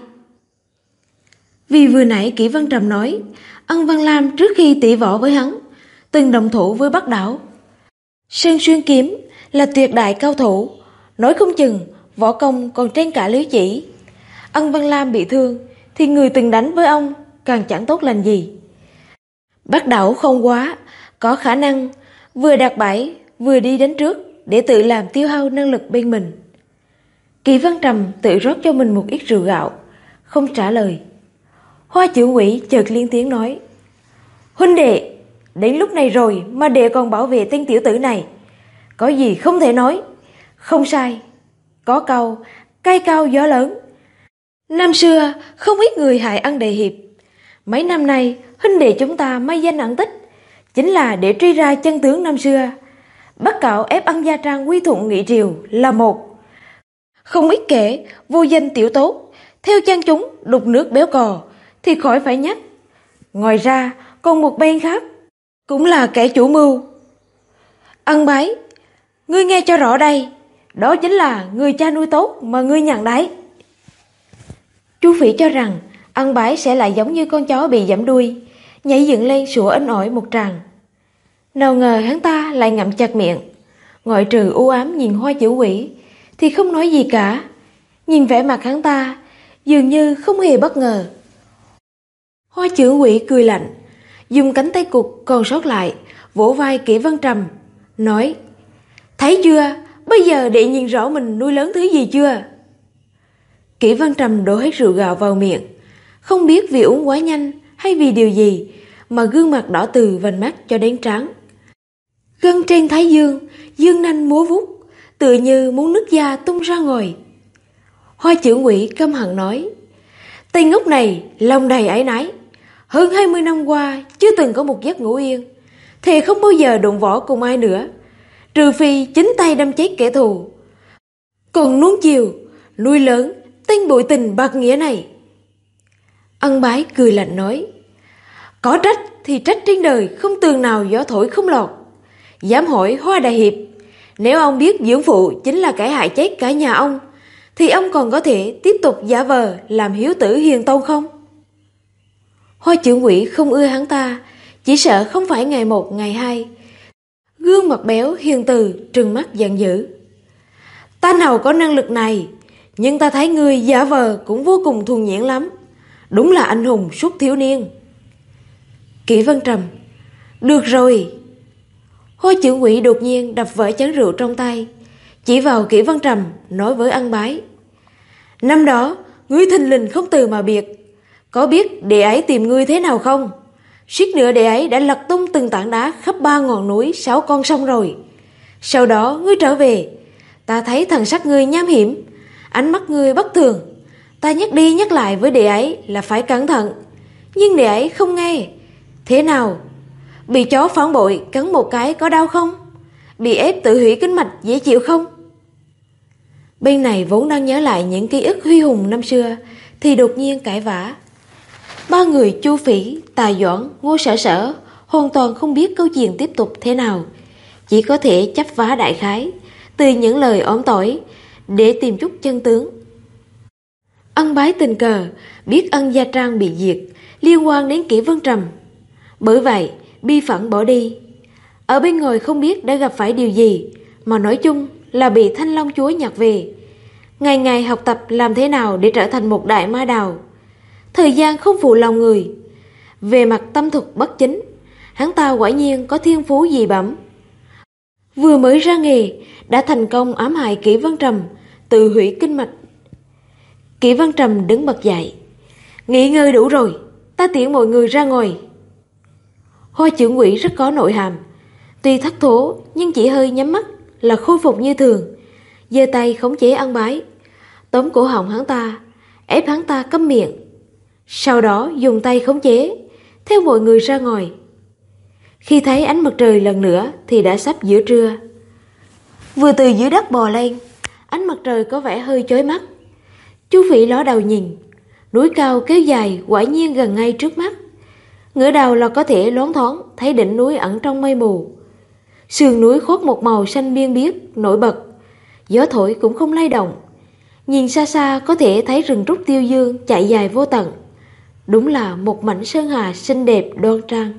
A: Vì vừa nãy Kỷ Văn Trầm nói Ân Văn Lam trước khi tỷ võ với hắn từng đồng thủ với Bắc Đảo. Sơn Xuyên kiếm là tuyệt đại cao thủ, nói không chừng võ công còn trên cả Liễu Chỉ. Ân Văn Lam bị thương thì người từng đánh với ông càng chẳng tốt lành gì. Bắc Đảo không quá có khả năng vừa đặt bẫy vừa đi đến trước để tự làm tiêu hao năng lực bên mình. Kỷ Văn Trầm tự rót cho mình một ít rượu gạo, không trả lời. Hoa Chữ Quỷ chợt lên tiếng nói: huynh đệ, đến lúc này rồi mà đệ còn bảo vệ tên tiểu tử này, có gì không thể nói. Không sai, có câu cây cao gió lớn. Năm xưa không ít người hại Ân đại hiệp, mấy năm nay huynh đệ chúng ta may danh ẩn tích, chính là để truy ra chân tướng năm xưa. Bắc Cảo ép Ân gia trang quy thuận nghị triều là một, không ít kẻ vô danh tiểu tốt theo chân chúng đục nước béo cò thì khỏi phải nhắc. Ngoài ra còn một bên khác cũng là kẻ chủ mưu. Ân Bái, ngươi nghe cho rõ đây, đó chính là người cha nuôi tốt mà ngươi nhận đấy. Chu Phỉ cho rằng Ân Bái sẽ lại giống như con chó bị giẫm đuôi, nhảy dựng lên sủa inh ỏi một tràng. Nào ngờ hắn ta lại ngậm chặt miệng, ngoại trừ u ám nhìn Hoa Chữ Quỷ thì không nói gì cả. Nhìn vẻ mặt hắn ta dường như không hề bất ngờ. Hoa Chữ Quỷ cười lạnh, dùng cánh tay cụt còn sót lại vỗ vai Kỷ Văn Trầm, nói: thấy chưa, bây giờ đệ nhìn rõ mình nuôi lớn thứ gì chưa? Kỷ Văn Trầm đổ hết rượu gạo vào miệng, không biết vì uống quá nhanh hay vì điều gì mà gương mặt đỏ từ vành mắt cho đến trán. Gân trên thái dương dương nanh múa vuốt, tựa như muốn nứt da tung ra ngoài. Hoa Chữ Quỷ căm hận nói: tên ngốc này lòng đầy áy náy, hơn 20 năm qua chưa từng có một giấc ngủ yên, thề không bao giờ đụng võ cùng ai nữa, trừ phi chính tay đâm chết kẻ thù. Còn nuông chiều nuôi lớn tên bội tình bạc nghĩa này. Ân Bái cười lạnh nói: có trách thì trách trên đời không tường nào gió thổi không lọt. Dám hỏi Hoa đại hiệp, nếu ông biết dưỡng phụ chính là kẻ hại chết cả nhà ông, thì ông còn có thể tiếp tục giả vờ làm hiếu tử hiền tông không? Hoa trưởng quỹ không ưa hắn ta, chỉ sợ không phải ngày một ngày hai. Gương mặt béo hiền từ trừng mắt giận dữ. Ta nào có năng lực này, nhưng ta thấy ngươi giả vờ cũng vô cùng thuần nhãn lắm. Đúng là anh hùng suốt thiếu niên. Kỷ Vân Trầm: Được rồi. Hoa trưởng quỹ đột nhiên đập vỡ chén rượu trong tay, chỉ vào Kỷ Vân Trầm nói với Ân Bái: Năm đó ngươi thình lình không từ mà biệt, có biết đệ ấy tìm ngươi thế nào không? Suýt nữa đệ ấy đã lật tung từng tảng đá khắp 3 ngọn núi 6 con sông rồi. Sau đó ngươi trở về, ta thấy thần sắc ngươi nham hiểm, ánh mắt ngươi bất thường. Ta nhắc đi nhắc lại với đệ ấy là phải cẩn thận, nhưng đệ ấy không nghe. Thế nào? Bị chó phản bội cắn một cái có đau không? Bị ép tự hủy kinh mạch dễ chịu không? Bên này vốn đang nhớ lại những ký ức huy hùng năm xưa, thì đột nhiên cãi vã. 3 người Chu Phỉ, Tài Doãn, Ngô Sở Sở hoàn toàn không biết câu chuyện tiếp tục thế nào, chỉ có thể chấp vá đại khái từ những lời óm tỏi để tìm chút chân tướng. Ân Bái tình cờ biết Ân Gia Trang bị diệt liên quan đến Kỷ Vân Trầm, bởi vậy bi phẫn bỏ đi. Ở bên ngoài không biết đã gặp phải điều gì, mà nói chung là bị Thanh Long Chúa nhặt về, ngày ngày học tập làm thế nào để trở thành một đại ma đào. Thời gian không phụ lòng người. Về mặt tâm thuật bất chính, hắn ta quả nhiên có thiên phú dị bẩm. Vừa mới ra nghề đã thành công ám hại Kỷ Vân Trầm, tự hủy kinh mạch. Kỷ Vân Trầm đứng bật dậy: Nghỉ ngơi đủ rồi, ta tiễn mọi người ra ngoài. Hoa trưởng quỹ rất có nội hàm, tuy thất thố nhưng chỉ hơi nhắm mắt là khôi phục như thường, giơ tay khống chế Ân Bái, tóm cổ họng hắn ta, ép hắn ta câm miệng. Sau đó dùng tay khống chế, theo mọi người ra ngoài. Khi thấy ánh mặt trời lần nữa thì đã sắp giữa trưa. Vừa từ dưới đất bò lên, ánh mặt trời có vẻ hơi chói mắt. Chu Phỉ ló đầu nhìn, núi cao kéo dài quả nhiên gần ngay trước mắt. Ngửa đầu là có thể loáng thoáng thấy đỉnh núi ẩn trong mây mù. Sườn núi khoác một màu xanh biên biếc nổi bật, gió thổi cũng không lay động. Nhìn xa xa có thể thấy rừng trúc tiêu dương chạy dài vô tận. Đúng là một mảnh sơn hà xinh đẹp đoan trang.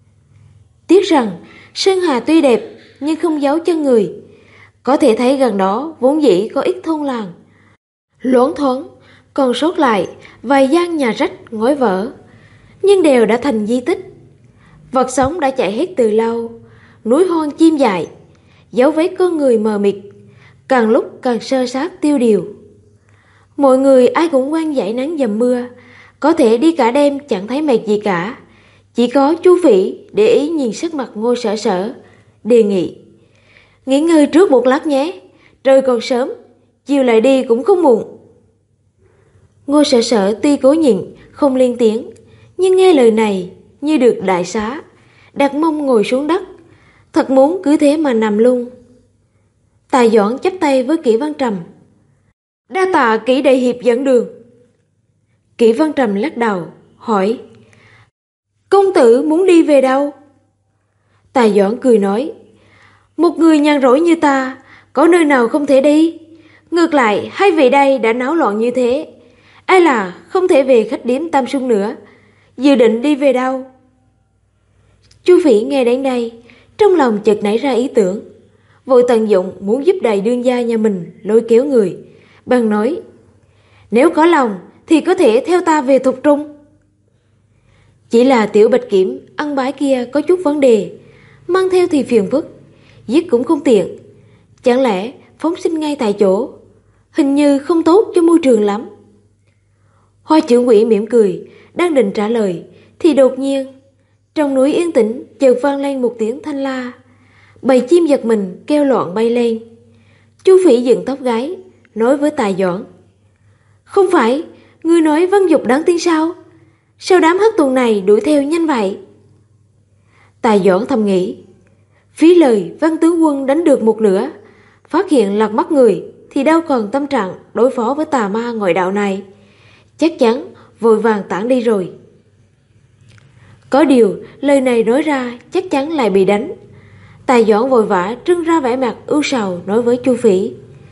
A: Tiếc rằng sơn hà tuy đẹp nhưng không giấu chân người. Có thể thấy gần đó vốn dĩ có ít thôn làng, loáng thoáng còn sót lại vài gian nhà rách ngói vỡ, nhưng đều đã thành di tích. Vật sống đã chạy hết từ lâu. Núi hoang chim dại, dấu vết con người mờ mịt, càng lúc càng sơ sát tiêu điều. Mọi người ai cũng ngoan dậy nắng dầm mưa, có thể đi cả đêm chẳng thấy mệt gì cả. Chỉ có Chu Phỉ để ý nhìn sắc mặt Ngô Sở Sở, đề nghị: Nghỉ ngơi trước một lát nhé, trời còn sớm, chiều lại đi cũng không muộn. Ngô Sở Sở tuy cố nhịn không lên tiếng, nhưng nghe lời này như được đại xá, đặt mông ngồi xuống đất, thật muốn cứ thế mà nằm luôn. Tài Doãn chắp tay với Kỷ Vân Trầm: Đa tạ Kỷ đại hiệp dẫn đường. Kỷ Vân Trầm lắc đầu hỏi: Công tử muốn đi về đâu? Tài Doãn cười nói: Một người nhàn rỗi như ta có nơi nào không thể đi. Ngược lại hai vị đây đã náo loạn như thế, ai là không thể về khách điếm Tam Xuân nữa. Dự định đi về đâu? Chu Phỉ nghe đến đây, trong lòng chợt nảy ra ý tưởng, vội tận dụng muốn giúp đại đương gia nhà mình lôi kéo người, bèn nói: Nếu có lòng thì có thể theo ta về Thục Trung. Chỉ là Tiểu Bạch Kiểm Ân Bái kia có chút vấn đề, mang theo thì phiền phức, giết cũng không tiện. Chẳng lẽ phóng sinh ngay tại chỗ, hình như không tốt cho môi trường lắm. Hoa trưởng quỹ mỉm cười, đang định trả lời thì đột nhiên trong núi yên tĩnh chợt vang lên một tiếng thanh la. Bầy chim giật mình kêu loạn bay lên. Chu Phỉ dựng tóc gáy, nói với Tài Doãn: Không phải ngươi nói Văn Dục đáng tin sao? Sao đám hất tuần này đuổi theo nhanh vậy? Tài Doãn thầm nghĩ, phí lời Văn tướng quân đánh được một nửa, phát hiện lật mắt người thì đâu còn tâm trạng đối phó với tà ma ngoại đạo này. Chắc chắn vội vàng tản đi rồi. Có điều lời này nói ra chắc chắn lại bị đánh. Tài Doãn vội vã trưng ra vẻ mặt ưu sầu nói với Chu Phỉ: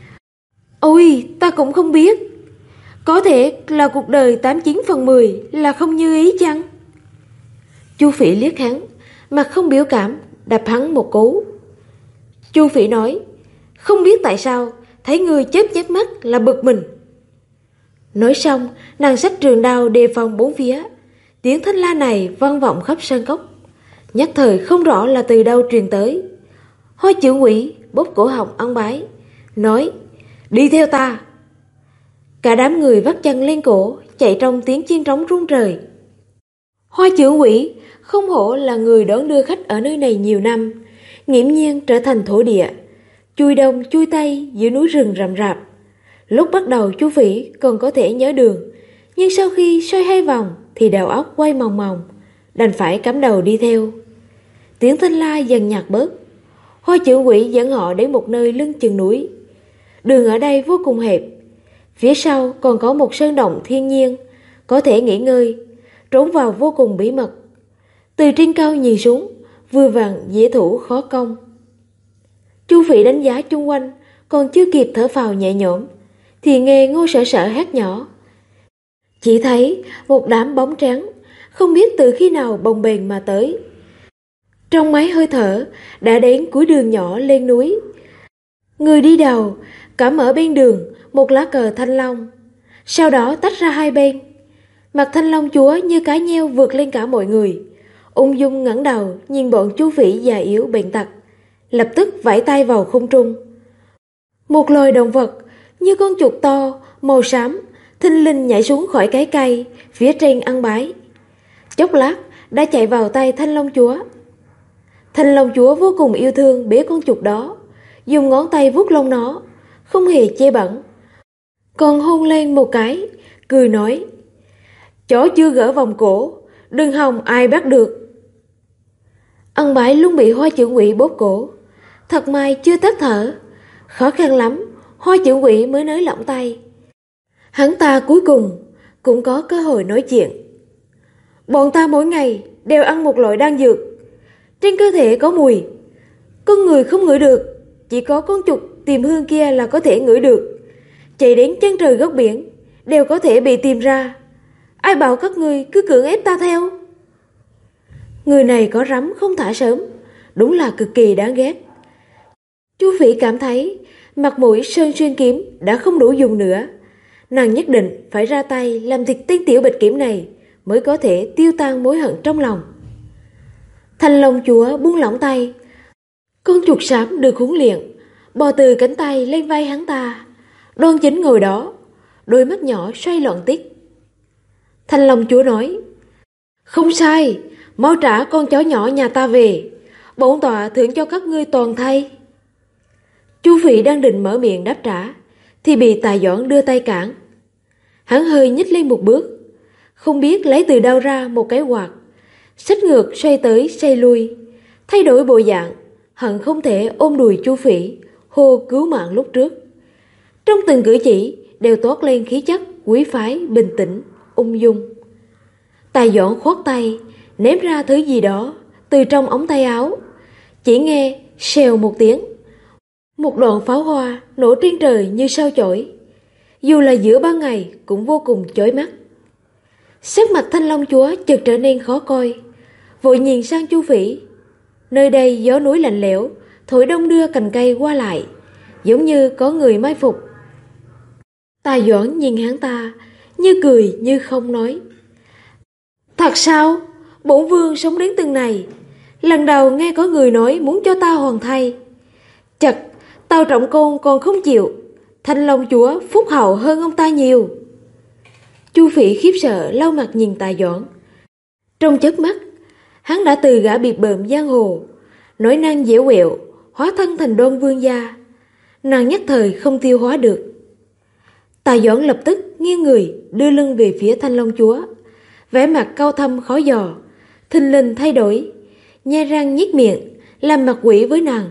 A: Ôi, ta cũng không biết. Có thể là cuộc đời 89/10 là không như ý chăng? Chu Phỉ liếc hắn, mặt không biểu cảm, đập hắn một cú. Chu Phỉ nói: Không biết tại sao, thấy người chớp chớp mắt là bực mình. Nói xong, nàng xách trường đao đề phòng bốn phía. Tiếng thanh la này vang vọng khắp sân cốc, nhất thời không rõ là từ đâu truyền tới. Hoa Chữ Ngụy bóp cổ họng Ân Bái, nói: Đi theo ta. Cả đám người vắt chân lên cổ, chạy trong tiếng chiên trống rung trời. Hoa Chữ Ngụy không hổ là người đón đưa khách ở nơi này nhiều năm, nghiễm nhiên trở thành thổ địa, chui đông chui tây giữa núi rừng rậm rạp. Lúc bắt đầu Chu Phỉ còn có thể nhớ đường, nhưng sau khi xoay hai vòng thì đầu óc quay mòng mòng, đành phải cắm đầu đi theo. Tiếng thanh la dần nhạt bớt. Hoa Chữ Ngụy dẫn họ đến một nơi lưng chừng núi. Đường ở đây vô cùng hẹp, phía sau còn có một sơn động thiên nhiên, có thể nghỉ ngơi, trốn vào vô cùng bí mật. Từ trên cao nhìn xuống, vừa vặn dễ thủ khó công. Chu Phỉ đánh giá chung quanh, còn chưa kịp thở phào nhẹ nhõm thì nghe Ngô Sở Sở hát nhỏ. Chỉ thấy một đám bóng trắng không biết từ khi nào bồng bềnh mà tới. Trong mấy hơi thở đã đến cuối đường nhỏ lên núi. Người đi đầu cắm ở bên đường một lá cờ thanh long, sau đó tách ra hai bên. Mặt Thanh Long chúa như cái nheo vượt lên cả mọi người, ung dung ngẩng đầu nhìn bọn Chu Phỉ già yếu bệnh tật, lập tức vẫy tay vào không trung. Một loài động vật như con chuột to màu xám thình lình nhảy xuống khỏi cái cây phía trên Ân Bái, chốc lát đã chạy vào tay Thanh Long chúa. Thanh Long chúa vô cùng yêu thương bế con chuột đó, dùng ngón tay vuốt lông nó, không hề chê bẩn, còn hôn lên một cái, cười nói: Chó chưa gỡ vòng cổ, đừng hòng ai bắt được. Ân Bái luôn bị Hoa Chữ Ngụy bóp cổ, thật may chưa tắt thở, khó khăn lắm Hoa Chữ Ngụy mới nới lỏng tay. Hắn ta cuối cùng cũng có cơ hội nói chuyện. Bọn ta mỗi ngày đều ăn một loại đan dược, trên cơ thể có mùi, con người không ngửi được, chỉ có con chuột tìm hương kia là có thể ngửi được. Chạy đến chân trời góc biển đều có thể bị tìm ra. Ai bảo các ngươi cứ cưỡng ép ta theo? Người này có rắm không thả sớm, đúng là cực kỳ đáng ghét. Chu Phỉ cảm thấy mặt mũi Sơn Xuyên kiếm đã không đủ dùng nữa, nàng nhất định phải ra tay làm thịt tên tiểu bạch kiểm này mới có thể tiêu tan mối hận trong lòng. Thanh Long chúa buông lỏng tay, con chuột xám được huấn luyện bò từ cánh tay lên vai hắn ta, đoan chính ngồi đó, đôi mắt nhỏ xoay loạn tít. Thanh Long chúa nói: Không sai, mau trả con chó nhỏ nhà ta về, bổn tọa thưởng cho các ngươi toàn thây. Chu Phỉ đang định mở miệng đáp trả thì bị Tài Doãn đưa tay cản. Hắn hơi nhích lên một bước, không biết lấy từ đâu ra một cái quạt, xách ngược xoay tới xoay lui, thay đổi bộ dạng, hận không thể ôm đùi Chu Phỉ hô cứu mạng lúc trước. Trong từng cử chỉ đều toát lên khí chất quý phái, bình tĩnh, ung dung. Tài Doãn khoát tay ném ra thứ gì đó từ trong ống tay áo, chỉ nghe xèo một tiếng, một đoạn pháo hoa nổ trên trời như sao chổi, dù là giữa ban ngày cũng vô cùng chói mắt. Sắc mặt Thanh Long chúa chợt trở nên khó coi, vội nhìn sang Chu Phỉ. Nơi đây gió núi lạnh lẽo thổi đông đưa cành cây qua lại, giống như có người mai phục. Tài Doãn nhìn hắn ta như cười như không nói: Thật sao? Bổn vương sống đến từng này, lần đầu nghe có người nói muốn cho ta hoàn thay. Chật, Tào Trọng Côn còn không chịu, Thanh Long chúa phúc hậu hơn ông ta nhiều. Chu Phỉ khiếp sợ lau mặt nhìn Tài Doãn. Trong chớp mắt, hắn đã từ gã bịp bợm giang hồ, nói năng dẻo quẹo, hóa thân thành Đoan vương gia. Nàng nhất thời không tiêu hóa được. Tài Doãn lập tức nghiêng người đưa lưng về phía Thanh Long chúa, vẻ mặt cao thâm khó dò, thình lình thay đổi, nhe răng nhếch miệng làm mặt quỷ với nàng.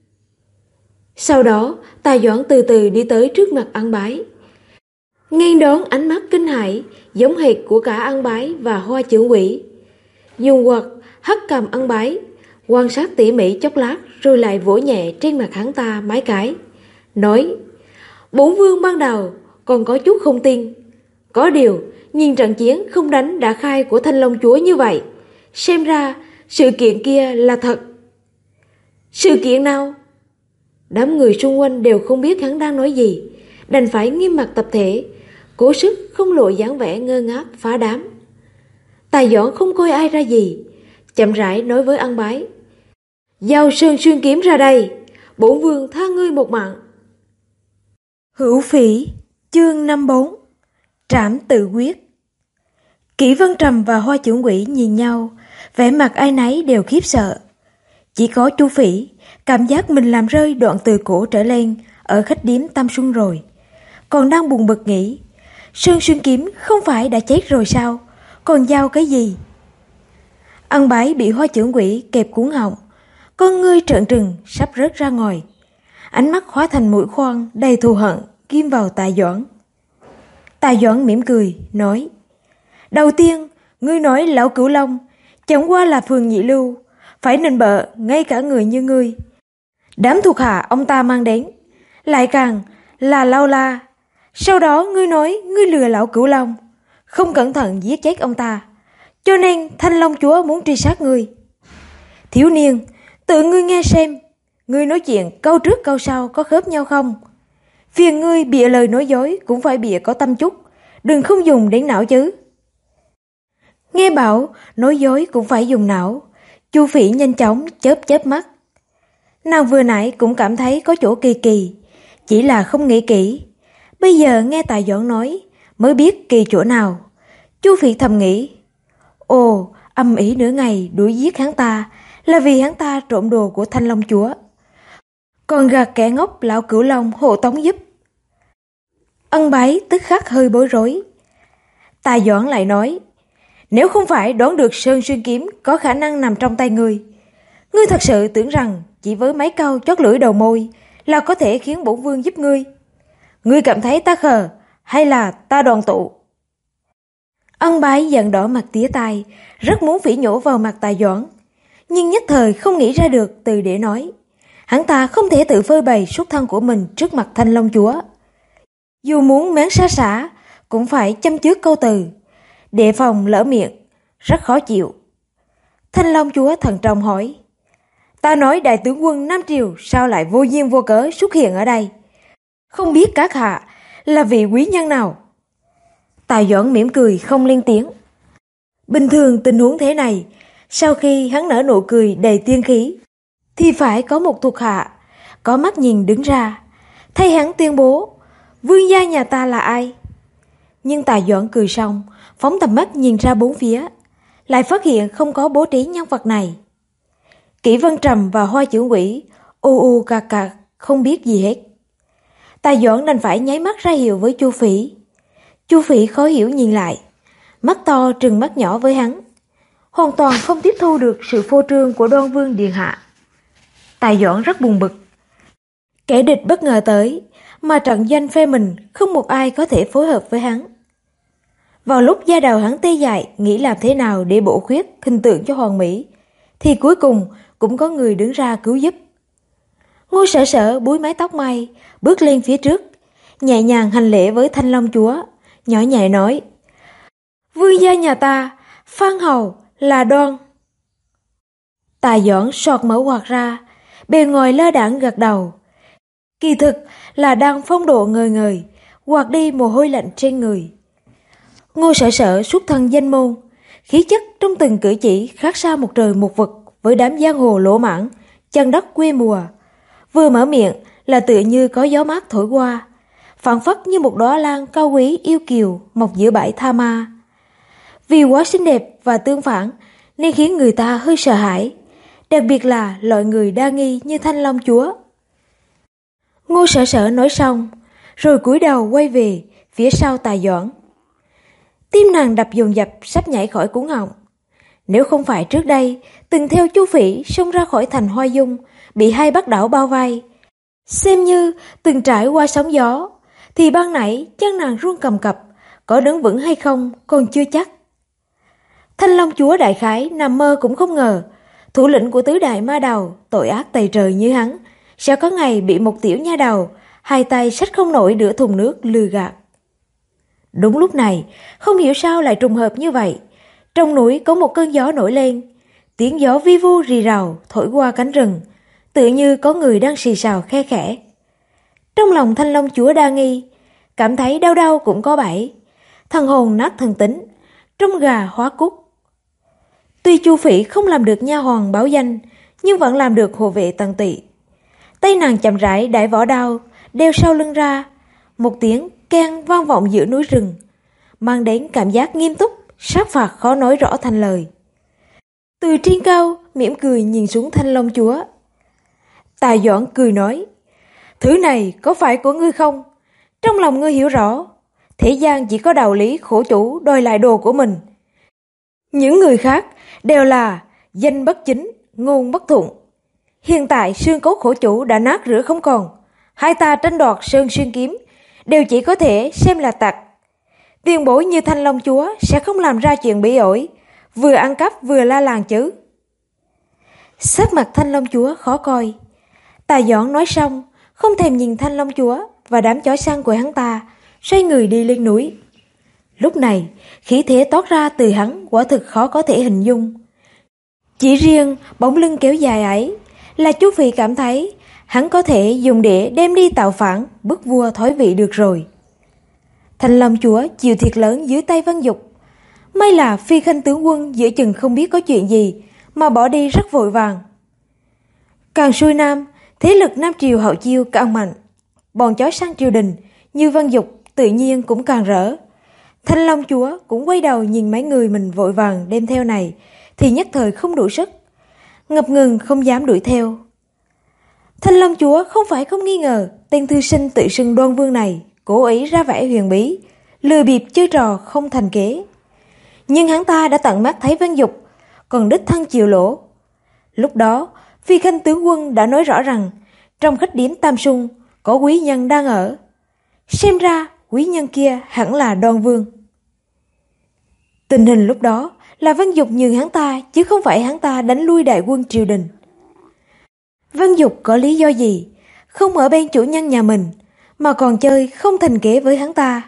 A: Sau đó Tài Doãn từ từ đi tới trước mặt Ân Bái, nghênh đón ánh mắt kinh hãi giống hệt của cả Ân Bái và Hoa Chữ Ngụy, dùng quạt hất cầm Ân Bái, quan sát tỉ mỉ chốc lát rồi lại vỗ nhẹ trên mặt hắn ta mấy cái, nói: Bổn vương ban đầu còn có chút không tin, có điều nhìn trận chiến không đánh đã khai của Thanh Long Chúa như vậy, xem ra sự kiện kia là thật. Sự kiện nào? Đám người xung quanh đều không biết hắn đang nói gì, đành phải nghiêm mặt tập thể, cố sức không lộ dáng vẻ ngơ ngác phá đám. Tài Doãn không coi ai ra gì, chậm rãi nói với Ân Bái: Giao Sơn Xuyên kiếm ra đây, bổn vương tha ngươi một mạng.
B: Hữu Phỉ, chương 54. Trảm tự quyết. Kỷ Vân Trầm và Hoa Chưởng Quỷ nhìn nhau, vẻ mặt ai nấy đều khiếp sợ. Chỉ có Chu Phỉ cảm giác mình làm rơi đoạn từ cổ trở lên ở khách điếm Tam Xuân rồi, còn đang buồn bực nghĩ, Sơn Xuyên kiếm không phải đã chết rồi sao, còn giao cái gì? Ân Bái bị Hoa Chưởng Quỷ kẹp cuốn họng, con ngươi trợn trừng sắp rớt ra ngoài, ánh mắt hóa thành mũi khoan đầy thù hận ghim vào Tài Doãn. Tài Doãn mỉm cười nói: Đầu tiên, ngươi nói lão Cửu Long chẳng qua là phường nhị lưu, phải nịnh bợ ngay cả người như ngươi. Đám thuộc hạ ông ta mang đến lại càng là lao la. Sau đó ngươi nói ngươi lừa lão Cửu Long, không cẩn thận giết chết ông ta, cho nên Thanh Long Chúa muốn truy sát ngươi. Thiếu niên, tự ngươi nghe xem, ngươi nói chuyện câu trước câu sau có khớp nhau không? Phiền ngươi bịa lời nói dối cũng phải bịa có tâm chút, đừng không dùng đến não chứ. Nghe bảo nói dối cũng phải dùng não, Chu Phỉ nhanh chóng chớp mắt. Nàng vừa nãy cũng cảm thấy có chỗ kỳ kỳ, chỉ là không nghĩ kỹ. Bây giờ nghe Tài Doãn nói mới biết kỳ chỗ nào. Chu Phỉ thầm nghĩ: Ồ, âm ỉ nửa ngày đuổi giết hắn ta là vì hắn ta trộm đồ của Thanh Long Chúa, còn gạt kẻ ngốc lão Cửu Long hộ tống giúp. Ân Bái tức khắc hơi bối rối. Tài Doãn lại nói: Nếu không phải đoán được Sơn Xuyên kiếm có khả năng nằm trong tay ngươi, ngươi thật sự tưởng rằng chỉ với mấy câu chót lưỡi đầu môi là có thể khiến bổn vương giúp ngươi? Ngươi cảm thấy ta khờ hay là ta đoàn tụ? Ân Bái giận đỏ mặt tía tai, rất muốn phỉ nhổ vào mặt Tài Doãn, nhưng nhất thời không nghĩ ra được từ để nói. Hắn ta không thể tự phơi bày xuất thân của mình trước mặt Thanh Long Chúa. Dù muốn mén xa xả cũng phải châm chước câu từ, đề phòng lỡ miệng, rất khó chịu. Thanh Long Chúa thận trọng hỏi: Ta nói đại tướng quân Nam Triều sao lại vô duyên vô cớ xuất hiện ở đây? Không biết các hạ là vị quý nhân nào? Tài Doãn mỉm cười không lên tiếng. Bình thường tình huống thế này, sau khi hắn nở nụ cười đầy tiên khí, thì phải có một thuộc hạ có mắt nhìn đứng ra, thay hắn tuyên bố vương gia nhà ta là ai. Nhưng Tài Doãn cười xong, phóng tầm mắt nhìn ra bốn phía, lại phát hiện không có bố trí nhân vật này. Kỷ Vân Trầm và Hoa Chưởng Quỷ u cạc cạc không biết gì hết. Tài Doãn đành phải nháy mắt ra hiệu với Chu Phỉ. Chu Phỉ khó hiểu nhìn lại, mắt to trừng mắt nhỏ với hắn, hoàn toàn không tiếp thu được sự phô trương của Đoan Vương điện hạ. Tài Doãn rất buồn bực. Kẻ địch bất ngờ tới, mà trận doanh phe mình không một ai có thể phối hợp với hắn. Vào lúc da đầu hắn tê dại nghĩ làm thế nào để bổ khuyết hình tượng cho Hoàng Mỹ, thì cuối cùng cũng có người đứng ra cứu giúp. Ngô Sở Sở búi mái tóc mai, bước lên phía trước, nhẹ nhàng hành lễ với Thanh Long Chúa, nhỏ nhẹ nói: Vương gia nhà ta, Phan Hầu là Đoan. Tài Doãn sọt mở quạt ra, bề ngoài lơ đãng gật đầu. Kỳ thực là đang phong độ ngời ngời, quạt đi mồ hôi lạnh trên người. Ngô Sở Sở xuất thân danh môn, khí chất trong từng cử chỉ khác xa một trời một vực với đám giang hồ lỗ mãng, chân đất quê mùa. Vừa mở miệng là tự như có gió mát thổi qua, phảng phất như một đóa lan cao quý yêu kiều mọc giữa bãi tha ma. Vì quá xinh đẹp và tương phản nên khiến người ta hơi sợ hãi, đặc biệt là loại người đa nghi như Thanh Long Chúa. Ngô Sở Sở nói xong, rồi cúi đầu quay về phía sau Tài Doãn. Tim nàng đập dồn dập sắp nhảy khỏi cuống họng. Nếu không phải trước đây từng theo Chu Phỉ xông ra khỏi thành Hoa Dung, bị hai Bắc đảo bao vây, xem như từng trải qua sóng gió, thì ban nãy chân nàng run cầm cập, có đứng vững hay không còn chưa chắc. Thanh Long Chúa đại khái nằm mơ cũng không ngờ, thủ lĩnh của tứ đại ma đầu, tội ác tày trời như hắn, sẽ có ngày bị một tiểu nha đầu, hai tay xách không nổi nửa thùng nước lừa gạt. Đúng lúc này, không hiểu sao lại trùng hợp như vậy. Trong núi có một cơn gió nổi lên, tiếng gió vi vu rì rào thổi qua cánh rừng, tự như có người đang xì xào khe khẽ. Trong lòng Thanh Long chúa đa nghi, cảm thấy đau đau cũng có bẫy, thần hồn nát thần tính, trông gà hóa cút. Tuy Chu Phỉ không làm được nha hoàn báo danh, nhưng vẫn làm được hộ vệ tận tụy. Tay nàng chậm rãi đẩy vỏ đao, đeo sau lưng ra, một tiếng keng vang vọng giữa núi rừng, mang đến cảm giác nghiêm túc, sát phạt khó nói rõ thành lời. Từ trên cao, mỉm cười nhìn xuống Thanh Long chúa. Tài Doãn cười nói, thứ này có phải của ngươi không? Trong lòng ngươi hiểu rõ, thế gian chỉ có đạo lý khổ chủ đòi lại đồ của mình. Những người khác đều là danh bất chính, ngôn bất thuận. Hiện tại xương cốt khổ chủ đã nát rửa không còn, hai ta tranh đoạt sơn xuyên kiếm đều chỉ có thể xem là tặc. Tiền bối như Thanh Long chúa sẽ không làm ra chuyện bỉ ổi, vừa ăn cắp vừa la làng chứ. Sắc mặt Thanh Long chúa khó coi. Tài Doãn nói xong, không thèm nhìn Thanh Long chúa và đám chó săn của hắn ta, xoay người đi lên núi. Lúc này, khí thế toát ra từ hắn quả thực khó có thể hình dung. Chỉ riêng bóng lưng kéo dài ấy là Chu Phỉ cảm thấy hắn có thể dùng để đem đi tạo phản, bức vua thoái vị được rồi. Thanh Long chúa chịu thiệt lớn dưới tay Vân Dục. May là Phi Khanh tướng quân giữa chừng không biết có chuyện gì mà bỏ đi rất vội vàng. Càng xuôi nam, thế lực Nam Triều hậu chiêu càng mạnh. Bọn chó săn triều đình như Vân Dục tự nhiên cũng càng rỡ. Thanh Long chúa cũng quay đầu nhìn mấy người mình vội vàng đem theo này, thì nhất thời không đủ sức, ngập ngừng không dám đuổi theo. Thanh Long chúa không phải không nghi ngờ tên thư sinh tự xưng Đoan Vương này cố ý ra vẻ huyền bí, lừa bịp chơi trò không thành kế. Nhưng hắn ta đã tận mắt thấy Vân Dục, còn đích thân chịu lỗ. Lúc đó, Phi Khanh tướng quân đã nói rõ rằng trong khách điếm Tam Sung có quý nhân đang ở. Xem ra quý nhân kia hẳn là Đoan Vương. Tình hình lúc đó là Vân Dục nhường hắn ta, chứ không phải hắn ta đánh lui đại quân triều đình. Vân Dục có lý do gì không ở bên chủ nhân nhà mình mà còn chơi không thành kế với hắn ta?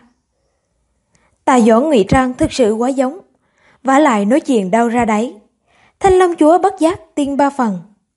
B: Tài Doãn ngụy trang thực sự quá giống, vả lại nói chuyện đau ra đáy. Thanh Long chúa bất giác tiên ba phần.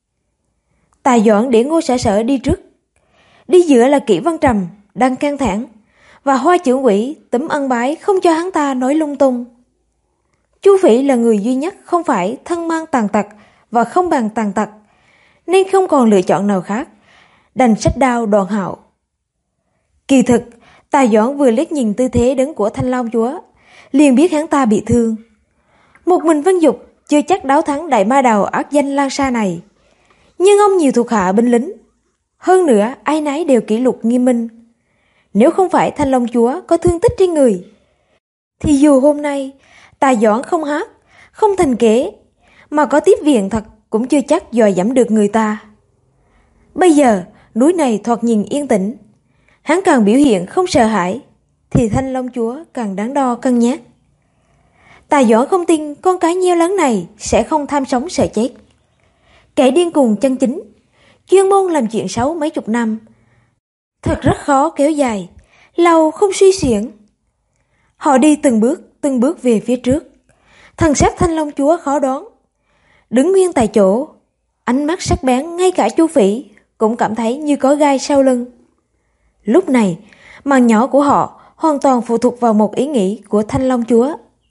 B: Tài Doãn để Ngô Sở Sở đi trước, đi giữa là Kỷ Văn Trầm đang căng thẳng, và Hoa Chưởng Quỷ túm ân bái không cho hắn ta nói lung tung. Chu Phỉ là người duy nhất không phải thân mang tàn tật và không bằng tàn tật, nên không còn lựa chọn nào khác, đành xách đao đòn hạo. Kỳ thực, Tài Doãn vừa liếc nhìn tư thế đứng của Thanh Long chúa, liền biết hắn ta bị thương. Một mình Vân Dục chưa chắc đấu thắng đại ma đầu ác danh Lan Sa này, nhưng ông nhiều thuộc hạ binh lính, hơn nữa ai nấy đều kỷ luật nghiêm minh. Nếu không phải Thanh Long chúa có thương tích trên người, thì dù hôm nay Tài Doãn không hát, không thành kế, mà có tiếp viện thật cũng chưa chắc dò dẫm được người ta. Bây giờ núi này thoạt nhìn yên tĩnh, hắn càng biểu hiện không sợ hãi, thì Thanh Long chúa càng đáng đo cân nhắc. Tài Doãn không tin con cái nhiêu lớn này sẽ không tham sống sợ chết. Kẻ điên cuồng chân chính, chuyên môn làm chuyện xấu mấy chục năm, thật rất khó kéo dài, lâu không suy xiển. Họ đi từng bước về phía trước. Thần sắc Thanh Long chúa khó đoán, đứng nguyên tại chỗ, ánh mắt sắc bén, ngay cả Chu Phỉ cũng cảm thấy như có gai sau lưng. Lúc này, màn nhỏ của họ hoàn toàn phụ thuộc vào một ý nghĩ của Thanh Long chúa.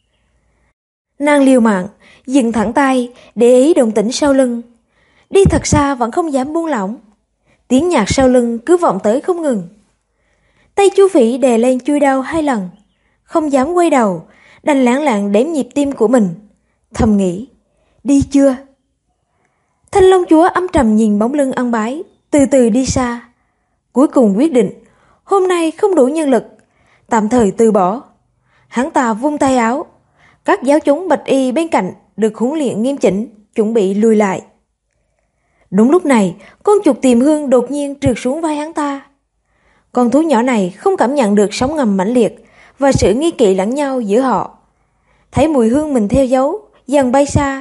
B: Nàng liều mạng, dựng thẳng tay để ý động tĩnh sau lưng. Đi thật xa vẫn không dám buông lỏng. Tiếng nhạc sau lưng cứ vọng tới không ngừng. Tay Chu Phỉ đè lên chui đao 2 lần, không dám quay đầu, đành lẳng lặng đếm nhịp tim của mình, thầm nghĩ, đi chưa? Thanh Long chúa âm trầm nhìn bóng lưng ân bái, từ từ đi xa. Cuối cùng quyết định, hôm nay không đủ nhân lực, tạm thời từ bỏ. Hắn ta vung tay áo, các giáo chúng bạch y bên cạnh được huấn luyện nghiêm chỉnh, chuẩn bị lùi lại. Đúng lúc này, con chuột Tiềm Hương đột nhiên trượt xuống vai hắn ta. Con thú nhỏ này không cảm nhận được sóng ngầm mãnh liệt và sự nghi kỵ lẫn nhau giữa họ. Thấy mùi hương mình theo dấu dần bay xa,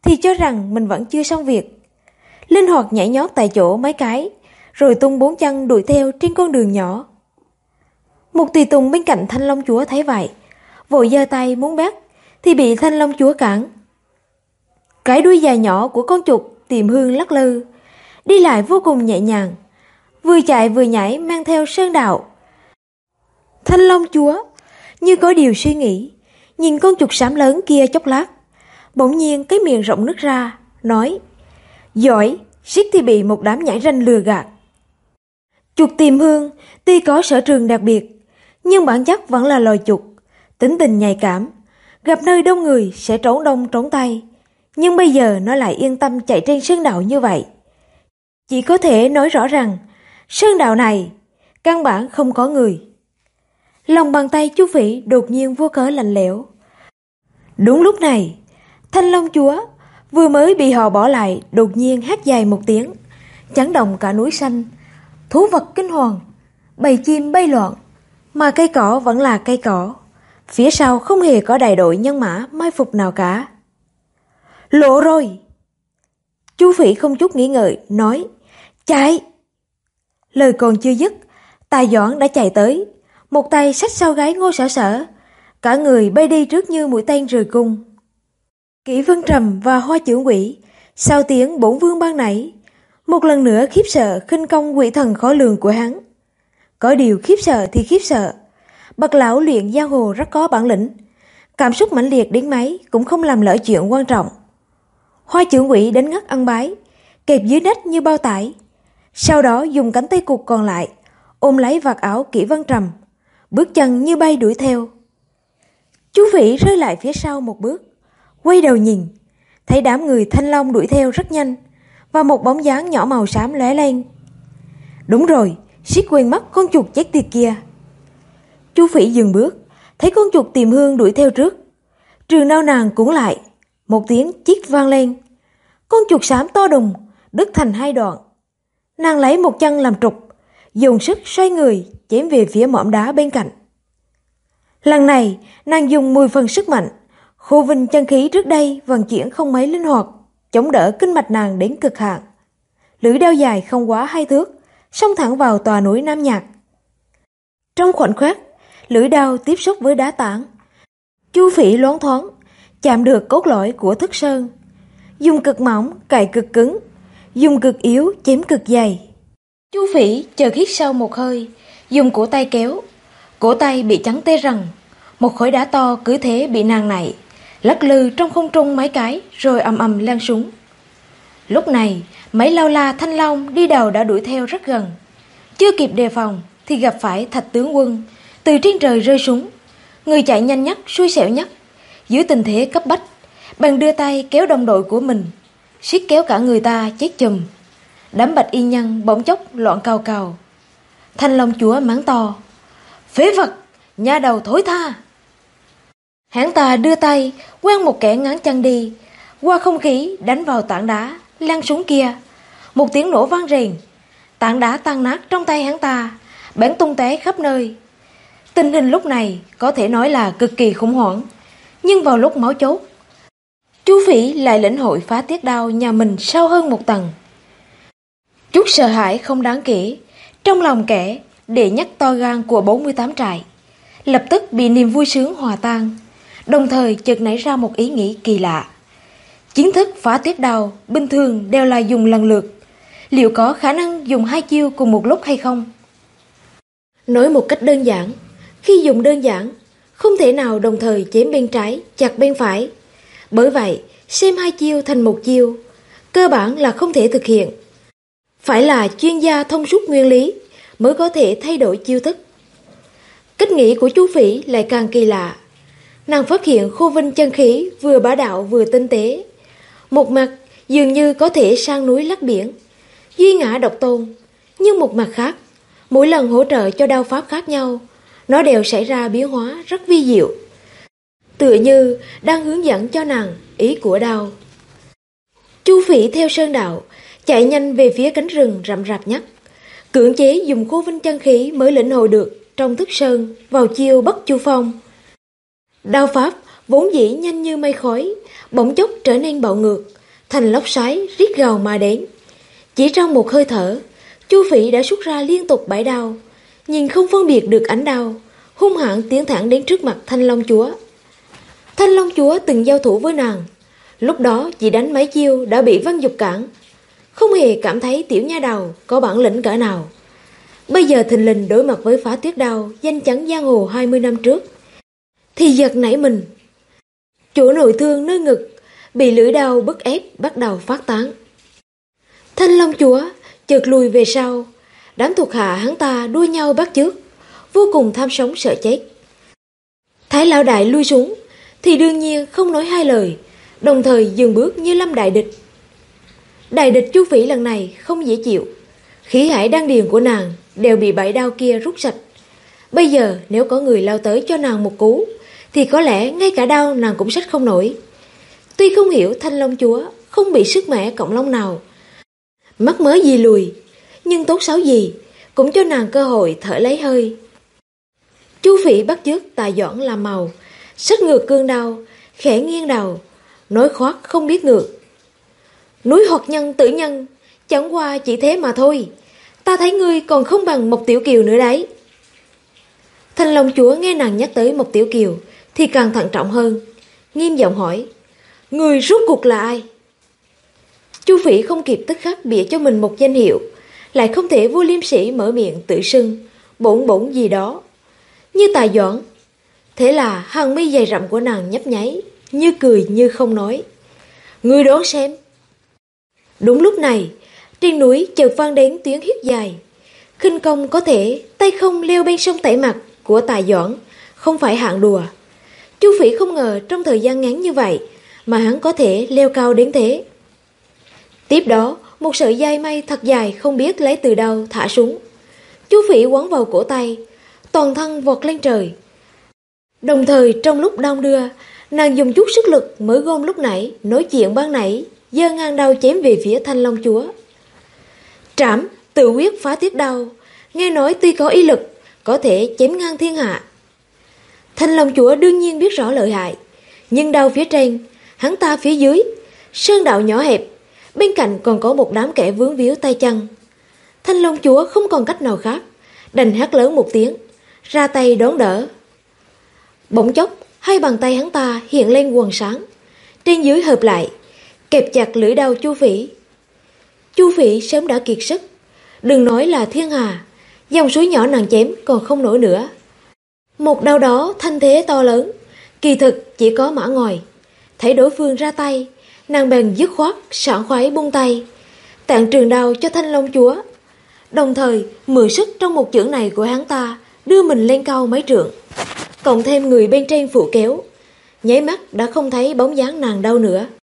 B: thì cho rằng mình vẫn chưa xong việc. Linh hoạt nhảy nhót tại chỗ mấy cái, rồi tung 4 chân đuổi theo trên con đường nhỏ. Một tùy tùng bên cạnh Thanh Long Chúa thấy vậy, vội giơ tay muốn bắt, thì bị Thanh Long Chúa cản. Cái đuôi dài nhỏ của con chuột Tìm Hương lắc lư, đi lại vô cùng nhẹ nhàng, vừa chạy vừa nhảy mang theo sơn đạo. Thanh Long Chúa như có điều suy nghĩ, nhìn con chuột xám lớn kia chốc lát, bỗng nhiên cái miệng rộng nứt ra, nói: giỏi, suýt thì bị một đám nhãi ranh lừa gạt. Chuột Tìm Hương tuy có sở trường đặc biệt, nhưng bản chất vẫn là loài chuột, tính tình nhạy cảm, gặp nơi đông người sẽ trốn đông trốn tây. Nhưng bây giờ nó lại yên tâm chạy trên sơn đạo như vậy. Chỉ có thể nói rõ rằng sơn đạo này căn bản không có người. Lòng bàn tay chú Phỉ đột nhiên vô cớ lạnh lẽo. Đúng lúc này, Thanh Long Chúa vừa mới bị họ bỏ lại đột nhiên hét dài một tiếng, chấn động cả núi xanh. Thú vật kinh hoàng, bầy chim bay loạn, mà cây cỏ vẫn là cây cỏ. Phía sau không hề có đại đội nhân mã mai phục nào cả. Lộ rồi! Chú Phỉ không chút nghĩ ngợi nói: chạy! Lời còn chưa dứt, Tài Doãn đã chạy tới, một tay xách sau gáy Ngô Sở Sở, cả người bay đi trước như mũi tên rời cung. Kỷ Vân Trầm và Hoa Chưởng Quỷ sau tiếng bổn vương ban nãy, một lần nữa khiếp sợ khinh công quỷ thần khó lường của hắn. Có điều khiếp sợ thì khiếp sợ, bậc lão luyện giang hồ rất có bản lĩnh, cảm xúc mãnh liệt đến mấy cũng không làm lỡ chuyện quan trọng. Hoa Chưởng Quỷ đến ngất ân bái, kẹp dưới đất như bao tải, sau đó dùng cánh tay cụt còn lại ôm lấy vạt áo Kỷ Vân Trầm, bước chân như bay đuổi theo. Chú Phỉ rơi lại phía sau một bước, quay đầu nhìn, thấy đám người Thanh Long đuổi theo rất nhanh, và một bóng dáng nhỏ màu xám lóe lên. Đúng rồi, suýt quên mất con chuột chết tiệt kia. Chú Phỉ dừng bước, thấy con chuột Tìm Hương đuổi theo trước, trường đao nàng cũng lại, một tiếng chít vang lên, con chuột xám to đùng đứt thành hai đoạn. Nàng lấy một chân làm trục, dùng sức xoay người chém về phía mỏm đá bên cạnh. Lần này nàng dùng 10 phần sức mạnh, khô vinh chân khí trước đây vận chuyển không mấy linh hoạt, chống đỡ kinh mạch nàng đến cực hạn. Lưỡi đao dài không quá 2 thước, xông thẳng vào tòa núi Nam Nhạc. Trong khoảnh khắc, lưỡi đao tiếp xúc với đá tảng, Chú Phỉ loáng thoáng chạm được cốt lõi của Thức Sơn, dùng cực mỏng cạy cực cứng, dùng cực yếu chém cực dày. Chú Phỉ chợt hít sâu một hơi, dùng cổ tay kéo, cổ tay bị chắn tê rần, một khối đá to cứ thế bị nàng nảy, lắc lư trong không trung mấy cái rồi ầm ầm lan xuống. Lúc này mấy lâu la Thanh Long đi đầu đã đuổi theo rất gần, chưa kịp đề phòng thì gặp phải Thạch tướng quân từ trên trời rơi xuống. Người chạy nhanh nhất xui xẻo nhất, dưới tình thế cấp bách bèn đưa tay kéo đồng đội của mình, siết kéo cả người ta chết chùm. Đám bạch y nhân bỗng chốc loạn cào cào. Thanh Long Chúa mắng to: phế vật, nha đầu thối tha! Hắn ta đưa tay quăng một kẻ ngắn chân đi, qua không khí đánh vào tảng đá lăn xuống kia. Một tiếng nổ vang rền, tảng đá tan nát trong tay hắn ta, bắn tung tóe khắp nơi. Tình hình lúc này có thể nói là cực kỳ khủng hoảng. Nhưng vào lúc máu chốt, chú Phỉ lại lĩnh hội phá tiết đao nhà mình sâu hơn một tầng. Chút sợ hãi không đáng kể trong lòng kẻ đệ nhất to gan của 48 trại lập tức bị niềm vui sướng hòa tan, đồng thời chợt nảy ra một ý nghĩ kỳ lạ. Chiến thức phá tiết đao bình thường đều là dùng lần lượt, liệu có khả năng dùng 2 chiêu cùng một lúc hay không? Nói một cách đơn giản, khi dùng đơn giản không thể nào đồng thời chém bên trái chặt bên phải, bởi vậy xem 2 chiêu thành một chiêu cơ bản là không thể thực hiện. Phải là chuyên gia thông suốt nguyên lý mới có thể thay đổi chiêu thức. Cách nghĩ của chú Phỉ lại càng kỳ lạ. Nàng phát hiện khô vinh chân khí vừa bá đạo vừa tinh tế, một mặt dường như có thể sang núi lắc biển, duy ngã độc tôn, nhưng một mặt khác, mỗi lần hỗ trợ cho đao pháp khác nhau, nó đều xảy ra biến hóa rất vi diệu, tựa như đang hướng dẫn cho nàng ý của đao. Chú Phỉ theo sơn đạo chạy nhanh về phía cánh rừng rậm rạp nhất, cưỡng chế dùng khô vinh chân khí mới lĩnh hội được trong Thức Sơn vào chiêu Bất Chu Phong. Đao pháp
A: vốn dĩ nhanh như mây khói, bỗng chốc trở nên bạo ngược, thành lốc xoáy rít gào mà đến. Chỉ trong một hơi thở, Chu Phỉ đã xuất ra liên tục 7 đao, nhìn không phân biệt được ánh đao, hung hãn tiến thẳng đến trước mặt Thanh Long Chúa. Thanh Long Chúa từng giao thủ với nàng, lúc đó chỉ đánh mấy chiêu đã bị Văn Dục cản, không hề cảm thấy tiểu nha đầu có bản lĩnh cỡ nào. Bây giờ thình lình đối mặt với Phá Tuyết Đao danh chấn giang hồ 20 năm trước, thì giật nảy mình. Chỗ nội thương nơi ngực bị lưỡi đao bức ép bắt đầu phát tán. Thanh Long Chúa chợt lùi về sau, đám thuộc hạ hắn ta đua nhau bắt chước, vô cùng tham sống sợ chết. Thái lão đại lui xuống thì đương nhiên không nói hai lời, đồng thời dừng bước như lâm đại địch. Đại địch Chu Phỉ lần này không dễ chịu, khí hải đan điền của nàng đều bị 7 đao kia rút sạch. Bây giờ nếu có người lao tới cho nàng một cú, thì có lẽ ngay cả đao nàng cũng xách không nổi. Tuy không hiểu Thanh Long Chúa không bị sức mẻ cộng long nào, mắc mớ gì lùi, nhưng tốt xấu gì cũng cho nàng cơ hội thở lấy hơi. Chu Phỉ bắt chước Tài Doãn làm màu, xách ngược cương đao, khẽ nghiêng đầu, nói khoác không biết ngược. Núi hoặc nhân tử nhân, chẳng qua chỉ thế mà thôi, ta thấy ngươi còn không bằng Mộc Tiểu Kiều nữa đấy. Thanh Long Chúa nghe nàng nhắc tới Mộc Tiểu Kiều thì càng thận trọng hơn, nghiêm giọng hỏi, người rốt cuộc là ai? Chu Phỉ không kịp tức khắc bịa cho mình một danh hiệu, lại không thể vua liêm sĩ mở miệng tự xưng bổn bổn gì đó như Tài Doãn. Thế là hàng mi dày rậm của nàng nhấp nháy, như cười như không nói. Ngươi đoán xem. Đúng lúc này, trên núi chợt vang đến tiếng hít dài. Khinh công có thể tay không leo bên sông Tẩy Mặt của Tài Doãn không phải hạng đùa. Chu Phỉ không ngờ trong thời gian ngắn như vậy mà hắn có thể leo cao đến thế. Tiếp đó, một sợi dây mây thật dài không biết lấy từ đâu thả xuống. Chu Phỉ quấn vào cổ tay, toàn thân vọt lên trời. Đồng thời trong lúc đong đưa, nàng dùng chút sức lực mới gom lúc nãy nói chuyện ban nãy, giơ ngang đao chém về phía Thanh Long Chúa. Trảm tự quyết Phá Tuyết Đao, nghe nói tuy có ý lực, có thể chém ngang thiên hạ. Thanh Long Chúa đương nhiên biết rõ lợi hại, nhưng đao phía trên, hắn ta phía dưới, sơn đạo nhỏ hẹp, bên cạnh còn có một đám kẻ vướng víu tay chân. Thanh Long Chúa không còn cách nào khác, đành hét lớn một tiếng, ra tay đón đỡ. Bỗng chốc, hai bàn tay hắn ta hiện lên quầng sáng, trên dưới hợp lại, kẹp chặt lưỡi đao Chu Phỉ. Chu Phỉ sớm đã kiệt sức, đừng nói là thiên hà, dòng suối nhỏ nàng chém còn không nổi nữa. Một đao đó thanh thế to lớn, kỳ thực chỉ có mã ngòi. Thấy đối phương ra tay, nàng bèn dứt khoát sảng khoái buông tay, tặng trường đao cho Thanh Long Chúa, đồng thời mượn sức trong một chưởng này của hắn ta đưa mình lên cao mấy trượng, cộng thêm người bên trên phụ kéo, nháy mắt đã không thấy bóng dáng nàng đâu nữa.